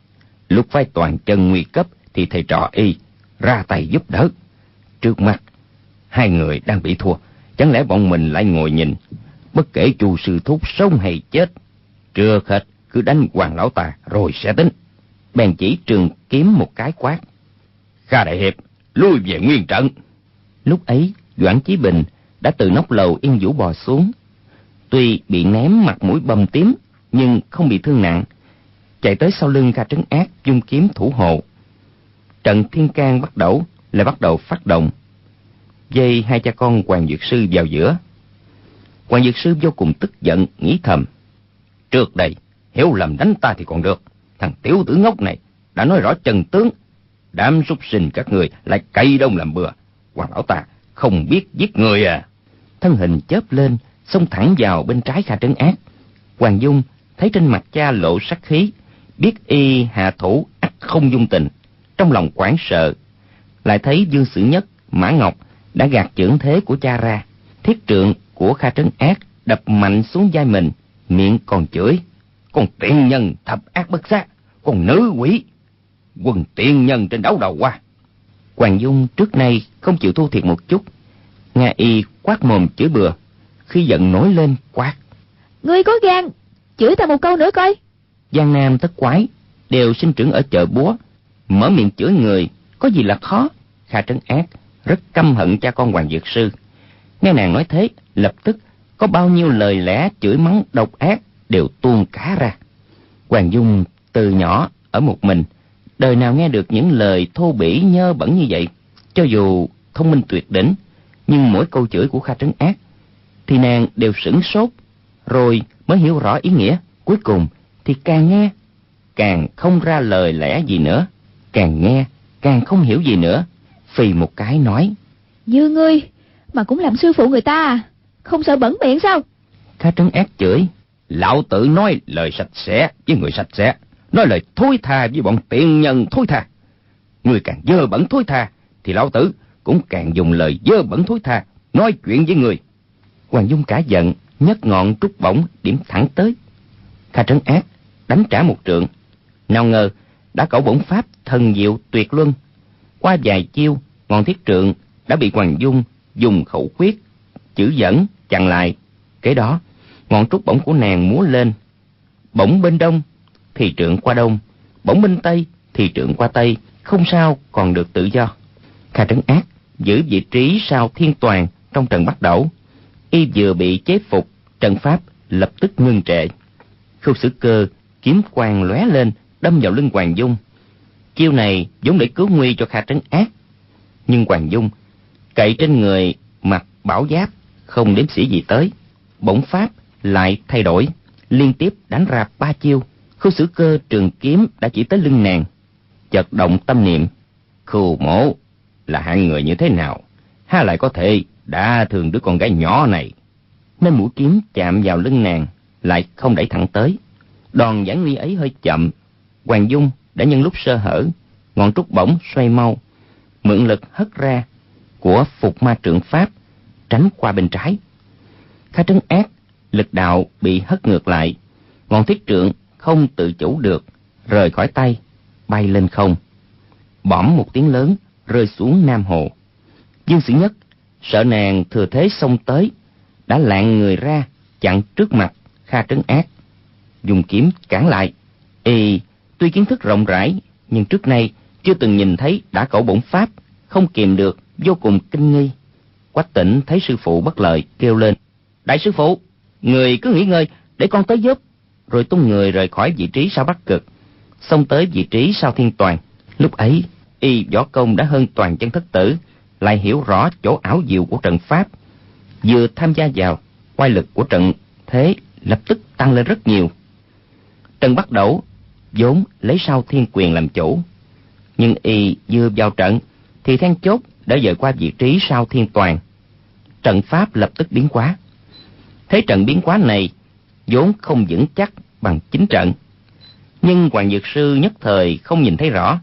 lúc vai toàn chân nguy cấp thì thầy trò y ra tay giúp đỡ. Trước mắt hai người đang bị thua, chẳng lẽ bọn mình lại ngồi nhìn, bất kể Chu sư thúc sống hay chết, trước hết cứ đánh Hoàng lão ta rồi sẽ tính. Bèn chỉ trường kiếm một cái quát: Kha đại hiệp, lui về nguyên trận. Lúc ấy Doãn Chí Bình đã từ nóc lầu Yên Vũ bò xuống, tuy bị ném mặt mũi bầm tím nhưng không bị thương nặng, chạy tới sau lưng Kha Trấn Ác dung kiếm thủ hộ. Trận thiên can bắt đầu phát động, dây hai cha con Hoàng Dược Sư vào giữa. Hoàng Dược Sư vô cùng tức giận, nghĩ thầm: Trước đây hiểu lầm đánh ta thì còn được, thằng tiểu tử ngốc này đã nói rõ chân tướng, Đám súc sinh các người lại cày đông làm bừa. Hoàng lão ta không biết giết người à? Thân hình chớp lên, xông thẳng vào bên trái Kha Trấn Ác. Hoàng Dung thấy trên mặt cha lộ sát khí, biết y hạ thủ ắt không dung tình, trong lòng hoảng sợ. Lại thấy Dương Sử Nhất, Mã Ngọc đã gạt chưởng thế của cha ra. Thiết trượng của Kha Trấn Ác đập mạnh xuống vai mình, miệng còn chửi: "Con tiện nhân thập ác bất xá, con nữ quỷ, quần tiện nhân trên đấu đầu qua." Hoàng Dung trước nay không chịu thua thiệt một chút, nghe y quát mồm chửi bừa, khi giận nổi lên quát: "Ngươi có gan chửi ta một câu nữa coi." Giang Nam thất quái đều sinh trưởng ở chợ búa, mở miệng chửi người có gì là khó. Kha Trấn Ác rất căm hận cha con Hoàng Dược Sư. Nghe nàng nói thế, lập tức có bao nhiêu lời lẽ chửi mắng độc ác đều tuôn cả ra. Hoàng Dung từ nhỏ ở một mình, đời nào nghe được những lời thô bỉ nhơ bẩn như vậy. Cho dù thông minh tuyệt đỉnh, nhưng mỗi câu chửi của Kha Trấn Ác thì nàng đều sửng sốt, rồi mới hiểu rõ ý nghĩa. Cuối cùng thì càng nghe càng không ra lời lẽ gì nữa, càng nghe càng không hiểu gì nữa. Phì một cái nói: "Như ngươi mà cũng làm sư phụ người ta à? Không sợ bẩn miệng sao?" Kha Trấn Ác chửi: "Lão tử nói lời sạch sẽ với người sạch sẽ, nói lời thối tha với bọn tiện nhân thối tha. Người càng dơ bẩn thối tha thì lão tử cũng càng dùng lời dơ bẩn thối tha nói chuyện với người." Hoàng Dung cả giận, nhấc ngọn trúc bổng điểm thẳng tới. Kha Trấn Ác đánh trả một trượng, nào ngờ đã cẩu bổng pháp thần diệu tuyệt luân. Qua vài chiêu, ngọn thiết trượng đã bị Hoàng Dung dùng khẩu quyết chữ dẫn chặn lại. Kế đó, ngọn trúc bổng của nàng múa lên, bổng bên đông thì trượng qua đông, bổng bên tây thì trượng qua tây, không sao còn được tự do. Kha Trấn Ác giữ vị trí sau thiên toàn trong trận bắt đầu. Y vừa bị chế phục, trận pháp lập tức ngưng trệ. Khưu Sử Cơ kiếm quang lóe lên, đâm vào lưng Hoàng Dung. Chiêu này vốn để cứu nguy cho Kha Trấn Ác, nhưng Hoàng Dung cậy trên người mặc bảo giáp, không đếm xỉa gì tới. Bổng pháp lại thay đổi, liên tiếp đánh ra 3 chiêu. Khưu Sử Cơ trường kiếm đã chỉ tới lưng nàng, chợt động tâm niệm: Khưu mỗ là hạng người như thế nào, há lại có thể đã thương đứa con gái nhỏ này. Nên mũi kiếm chạm vào lưng nàng, lại không đẩy thẳng tới. Đòn giảng nguy ấy hơi chậm. Hoàng Dung đã nhân lúc sơ hở, ngọn trúc bổng xoay mau, mượn lực hất ra của Phục Ma Trượng Pháp, tránh qua bên trái. Kha Trấn Ác lực đạo bị hất ngược lại, ngọn thiết trượng không tự chủ được, rời khỏi tay, bay lên không. Bõm một tiếng lớn, rơi xuống Nam Hồ. Dương Sử Nhất sợ nàng thừa thế xông tới, đã lạng người ra chặn trước mặt Kha Trấn Ác, dùng kiếm cản lại. Y tuy kiến thức rộng rãi, nhưng trước nay chưa từng nhìn thấy đã cẩu bổng pháp, không kìm được vô cùng kinh nghi. Quách Tĩnh thấy sư phụ bất lợi, kêu lên: Đại sư phụ, người cứ nghỉ ngơi để con tới giúp. Rồi tung người rời khỏi vị trí sau Bắc Cực, xông tới vị trí sau Thiên Toàn. Lúc ấy y võ công đã hơn toàn chân thất tử, lại hiểu rõ chỗ ảo diệu của trận pháp. Vừa tham gia vào, oai lực của trận thế lập tức tăng lên rất nhiều. Trần Bắc Đẩu vốn lấy sao Thiên Quyền làm chủ, nhưng y vừa vào trận thì then chốt đã dời qua vị trí sau Thiên Toàn. Trận pháp lập tức biến hóa. Thế trận biến hóa này vốn không vững chắc bằng chính trận, nhưng Hoàng Dược Sư nhất thời không nhìn thấy rõ.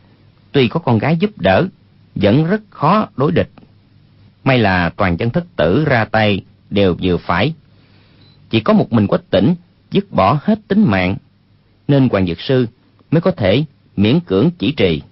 Tuy có con gái giúp đỡ, vẫn rất khó đối địch. May là toàn chân thất tử ra tay đều vừa phải, chỉ có một mình Quách Tĩnh dứt bỏ hết tính mạng, nên Hoàng Dược Sư mới có thể miễn cưỡng chỉ trì.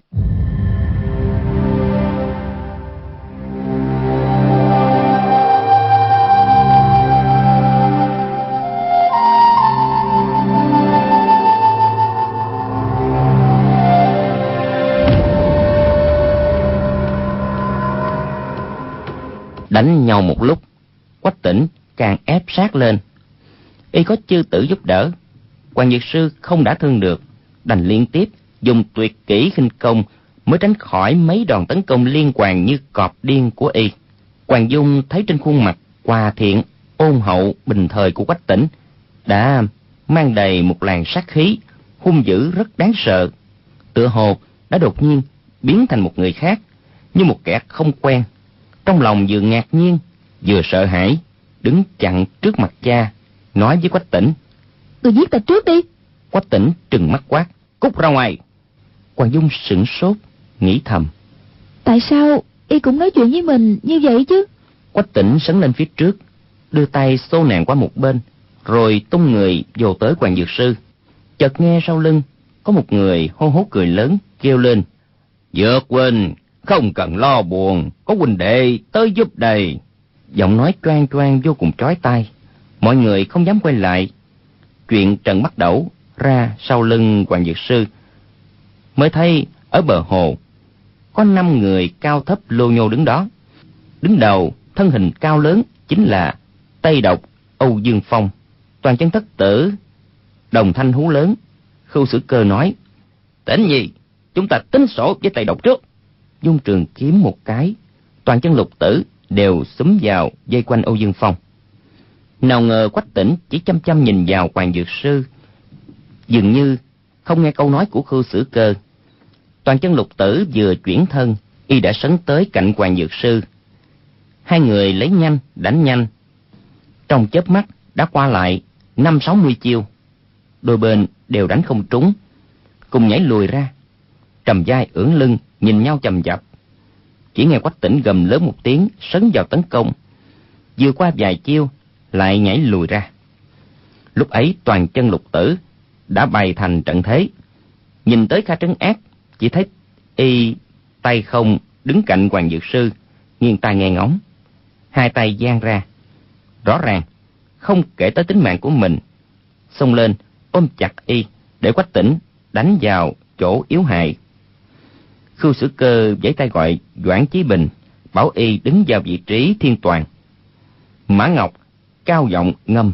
Đánh nhau một lúc, Quách Tĩnh càng ép sát lên. Y có chư tử giúp đỡ, Hoàng Dược Sư không đả thương được, đành liên tiếp dùng tuyệt kỹ khinh công mới tránh khỏi mấy đòn tấn công liên hoàn như cọp điên của Y. Hoàng Dung thấy trên khuôn mặt hòa thiện, ôn hậu, bình thời của Quách Tĩnh đã mang đầy một làn sát khí hung dữ rất đáng sợ, tựa hồ đã đột nhiên biến thành một người khác, như một kẻ không quen. Trong lòng vừa ngạc nhiên, vừa sợ hãi, đứng chặn trước mặt cha, nói với Quách Tĩnh: Tôi giết ta trước đi. Quách Tĩnh trừng mắt quát: Cút ra ngoài! Hoàng Dung sửng sốt, nghĩ thầm: Tại sao y cũng nói chuyện với mình như vậy chứ? Quách Tĩnh sấn lên phía trước, đưa tay xô nàng qua một bên, rồi tung người vô tới Hoàng Dược Sư. Chợt nghe sau lưng có một người hô hố cười lớn, kêu lên: Dược huynh, không cần lo buồn, có huynh đệ tới giúp đây. Giọng nói choang choang vô cùng chói tai, mọi người không dám quay lại. Chuyện trận bắt đầu ra sau lưng Hoàng Dược Sư, mới thấy ở bờ hồ có 5 người cao thấp lô nhô đứng đó. Đứng đầu, thân hình cao lớn, chính là Tây Độc Âu Dương Phong. Toàn chân thất tử đồng thanh hú lớn. Khưu Sử Cơ nói: Tĩnh nhi, chúng ta tính sổ với Tây Độc trước. Dung trường kiếm một cái, toàn chân lục tử đều xúm vào vây quanh Âu Dương Phong. Nào ngờ Quách Tĩnh chỉ chăm chăm nhìn vào Hoàng Dược Sư, dường như không nghe câu nói của Khưu Sử Cơ. Toàn chân lục tử vừa chuyển thân, y đã sấn tới cạnh Hoàng Dược Sư. Hai người lấy nhanh đánh nhanh, trong chớp mắt đã qua lại 50-60 chiêu. Đôi bên đều đánh không trúng, cùng nhảy lùi ra, trầm vai ưỡn lưng nhìn nhau chầm chập. Chỉ nghe Quách Tĩnh gầm lớn một tiếng, sấn vào tấn công. Vừa qua vài chiêu lại nhảy lùi ra. Lúc ấy toàn chân lục tử đã bày thành trận thế. Nhìn tới Kha Trấn Ác, chỉ thấy y tay không đứng cạnh Hoàng Dược Sư, nghiêng tai nghe ngóng, hai tay giang ra, rõ ràng không kể tới tính mạng của mình, xông lên ôm chặt y để Quách Tĩnh đánh vào chỗ yếu hại. Khưu Sử Cơ giãy tay gọi Doãn Chí Bình, bảo y đứng vào vị trí thiên toàn. Mã Ngọc cao giọng ngâm: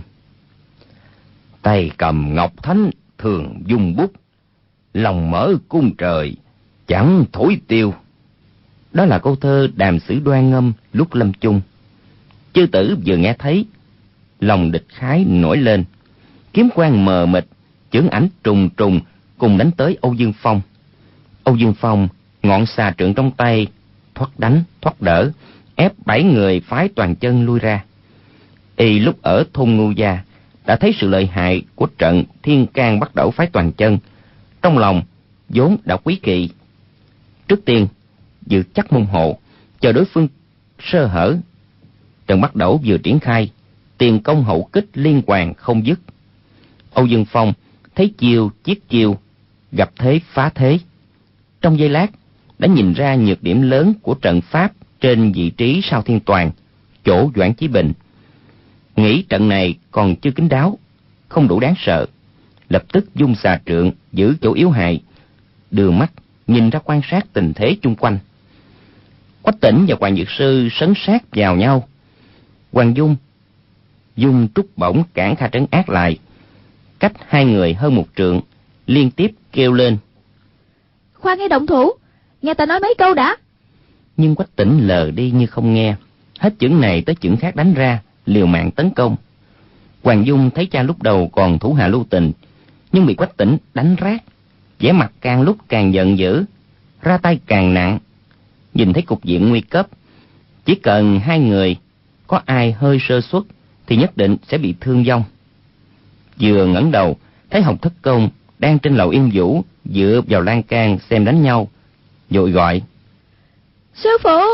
Tay cầm ngọc thánh thường dung bút, lòng mở cung trời chẳng thổi tiêu. Đó là câu thơ Đàm Sử Đoan ngâm lúc lâm chung. Chư tử vừa nghe thấy, lòng địch khái nổi lên, kiếm quang mờ mịt, chưởng ảnh trùng trùng cùng đánh tới Âu Dương Phong. Âu Dương Phong ngọn xà trượng trong tay, thoát đánh thoát đỡ, ép 7 người phái toàn chân lui ra. Y lúc ở thôn Ngưu Gia đã thấy sự lợi hại của trận Thiên Can Bắt Đẩu phái toàn chân, trong lòng vốn đã quý kỵ. Trước tiên giữ chắc môn hộ, chờ đối phương sơ hở. Trận Bắt Đẩu vừa triển khai, tiền công hậu kích liên hoàn không dứt. Âu Dương Phong thấy chiêu chiết chiêu, gặp thế phá thế. Trong giây lát đã nhìn ra nhược điểm lớn của trận pháp trên vị trí sau thiên toàn, chỗ Doãn Chí Bình. Nghĩ trận này còn chưa kín đáo, không đủ đáng sợ, lập tức dung xà trượng giữ chỗ yếu hại, đưa mắt nhìn ra quan sát tình thế chung quanh. Quách Tĩnh và Hoàng Dược Sư sấn sát vào nhau. Hoàng Dung dung trúc bổng cản Kha Trấn Ác lại, cách hai người hơn một trượng, liên tiếp kêu lên: Khoan nghe động thủ, nghe ta nói mấy câu đã. Nhưng Quách Tĩnh lờ đi như không nghe, hết chưởng này tới chưởng khác đánh ra, liều mạng tấn công. Hoàng Dung thấy cha lúc đầu còn thủ hạ lưu tình, nhưng bị Quách Tĩnh đánh rát, vẻ mặt càng lúc càng giận dữ, ra tay càng nặng. Nhìn thấy cục diện nguy cấp, chỉ cần hai người có ai hơi sơ suất thì nhất định sẽ bị thương vong. Vừa ngẩng đầu thấy Hồng Thất Công đang trên lầu Yên Vũ dựa vào lan can xem đánh nhau, vội gọi: Sư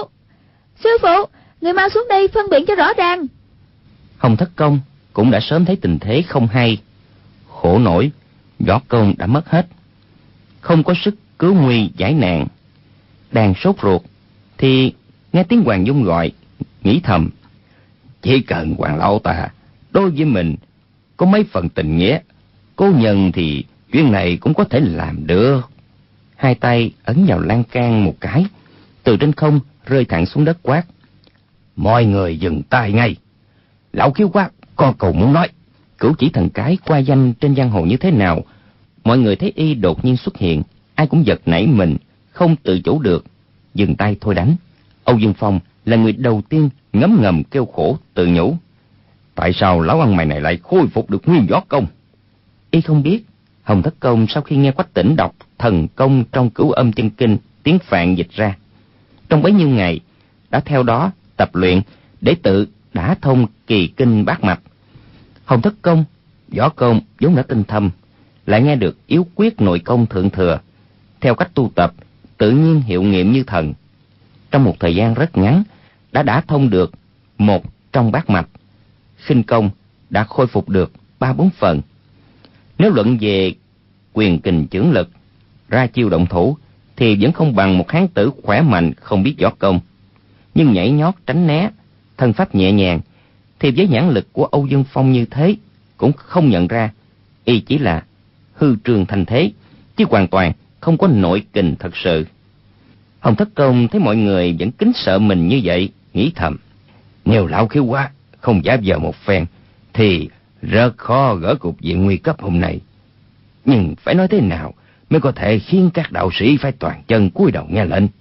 phụ, người mau xuống đây phân biện cho rõ ràng. Hồng Thất Công cũng đã sớm thấy tình thế không hay, khổ nổi, võ công đã mất hết, không có sức cứu nguy giải nạn. Đang sốt ruột thì nghe tiếng Hoàng Dung gọi, nghĩ thầm: chỉ cần Hoàng lão ta đối với mình có mấy phần tình nghĩa, cô nhân thì chuyện này cũng có thể làm được. Hai tay ấn vào lan can một cái, từ trên không rơi thẳng xuống đất quát: mọi người dừng tay ngay. Lão Khiếu quát con cầu muốn nói. Cửu Chỉ Thần Cái qua danh trên giang hồ như thế nào, mọi người thấy y đột nhiên xuất hiện, ai cũng giật nảy mình, không tự chủ được, dừng tay thôi đánh. Âu Dương Phong là người đầu tiên ngấm ngầm kêu khổ tự nhủ: tại sao lão ăn mày này lại khôi phục được nguyên võ công? Y không biết Hồng Thất Công sau khi nghe Quách Tĩnh đọc thần công trong Cửu Âm Chân Kinh tiếng Phạn dịch ra. Trong bấy nhiêu ngày, đã theo đó tập luyện để tự đả thông kỳ kinh bát mạch. Hồng Thất Công, võ công vốn đã tinh thâm, lại nghe được yếu quyết nội công thượng thừa, theo cách tu tập tự nhiên hiệu nghiệm như thần. Trong một thời gian rất ngắn đã đả thông được một trong bát mạch, khinh công đã khôi phục được 3-4 phần. Nếu luận về quyền kình chưởng lực, ra chiêu động thủ thì vẫn không bằng một hán tử khỏe mạnh không biết võ công. Nhưng nhảy nhót tránh né, thân pháp nhẹ nhàng thì với nhãn lực của Âu Dương Phong như thế cũng không nhận ra y chỉ là hư trương thành thế, chứ hoàn toàn không có nội kình thật sự. Hồng Thất Công thấy mọi người vẫn kính sợ mình như vậy, nghĩ thầm: nếu lão khiếu quá không giả vờ một phen thì rất khó gỡ cục diện nguy cấp hôm nay. Nhưng phải nói thế nào mới có thể khiến các đạo sĩ phải toàn chân cúi đầu nghe lệnh?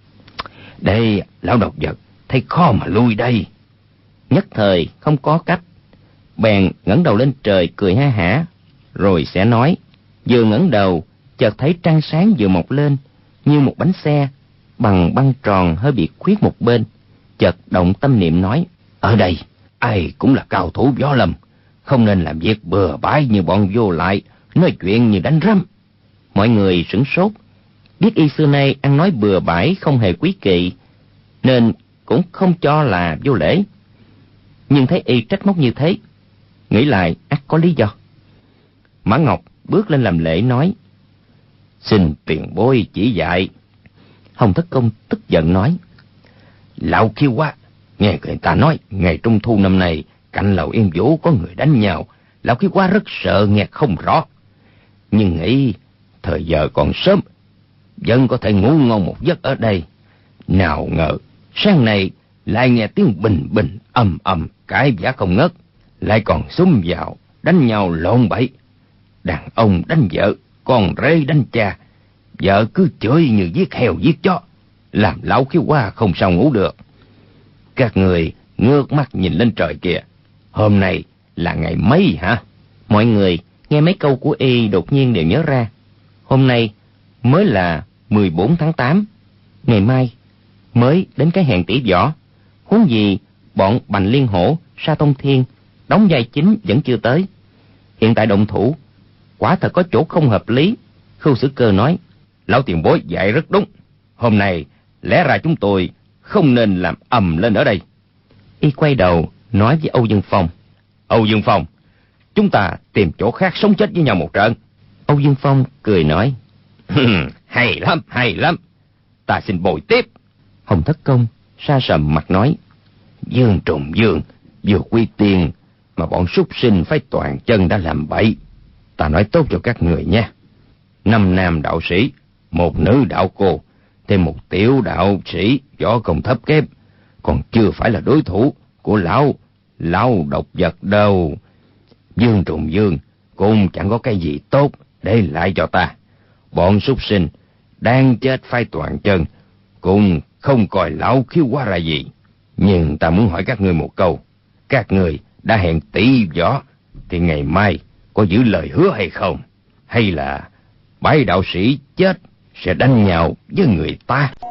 Đây lão độc vật thấy khó mà lui đây. Nhất thời không có cách, bèn ngẩng đầu lên trời cười ha hả, rồi sẽ nói. Vừa ngẩng đầu chợt thấy trăng sáng vừa mọc lên như một bánh xe bằng băng tròn hơi bị khuyết một bên. Chợt động tâm niệm nói: ở đây ai cũng là cao thủ võ lâm, không nên làm việc bừa bãi như bọn vô lại, nói chuyện như đánh rắm. Mọi người sửng sốt, biết y xưa nay ăn nói bừa bãi không hề quý kỵ, nên cũng không cho là vô lễ. Nhưng thấy y trách móc như thế, nghĩ lại ắt có lý do. Mã Ngọc bước lên làm lễ nói: xin tiền bối chỉ dạy. Hồng Thất Công tức giận nói: lão khiêu quá, nghe người ta nói ngày trung thu năm nay cạnh lầu Yên Vũ có người đánh nhau, lão khiêu quá rất sợ nghe không rõ, nhưng nghĩ thời giờ còn sớm, vẫn có thể ngủ ngon một giấc ở đây. Nào ngờ sáng nay lại nghe tiếng bình bình ầm ầm cãi vã không ngớt, lại còn xúm vào đánh nhau lộn bậy. Đàn ông đánh vợ, con rể đánh cha, vợ cứ chửi như giết heo giết chó, làm lão khiếu quá không sao ngủ được. Các người ngước mắt nhìn lên trời kìa, hôm nay là ngày mấy hả? Mọi người nghe mấy câu của y đột nhiên đều nhớ ra. Hôm nay mới là 14 tháng 8, ngày mai mới đến cái hẹn tỷ võ. Huống gì bọn Bành Liên Hổ, Sa Tông Thiên đóng vai chính vẫn chưa tới. Hiện tại động thủ quả thật có chỗ không hợp lý. Khưu Sử Cơ nói: lão tiền bối dạy rất đúng, hôm nay lẽ ra chúng tôi không nên làm ầm lên ở đây. Y quay đầu nói với Âu Dương Phong: Âu Dương Phong, chúng ta tìm chỗ khác sống chết với nhau một trận. Âu Dương Phong cười nói: hay lắm, ta xin bồi tiếp. Hồng Thất Công sa sầm mặt nói: Dương Trùng Dương vừa quy tiền mà bọn súc sinh phải toàn chân đã làm bậy. Ta nói tốt cho các người nha, 5 nam đạo sĩ, 1 nữ đạo cô, thêm 1 tiểu đạo sĩ võ công thấp kém, còn chưa phải là đối thủ của lão độc vật đâu. Dương Trùng Dương cũng chẳng có cái gì tốt để lại cho ta. Bọn súc sinh đang chết phải toàn chân cũng không coi lão khiếu quá ra gì. Nhưng ta muốn hỏi các ngươi một câu, các ngươi đã hẹn tỷ võ thì ngày mai có giữ lời hứa hay không? Hay là 7 đạo sĩ chết sẽ đánh nhau với người ta?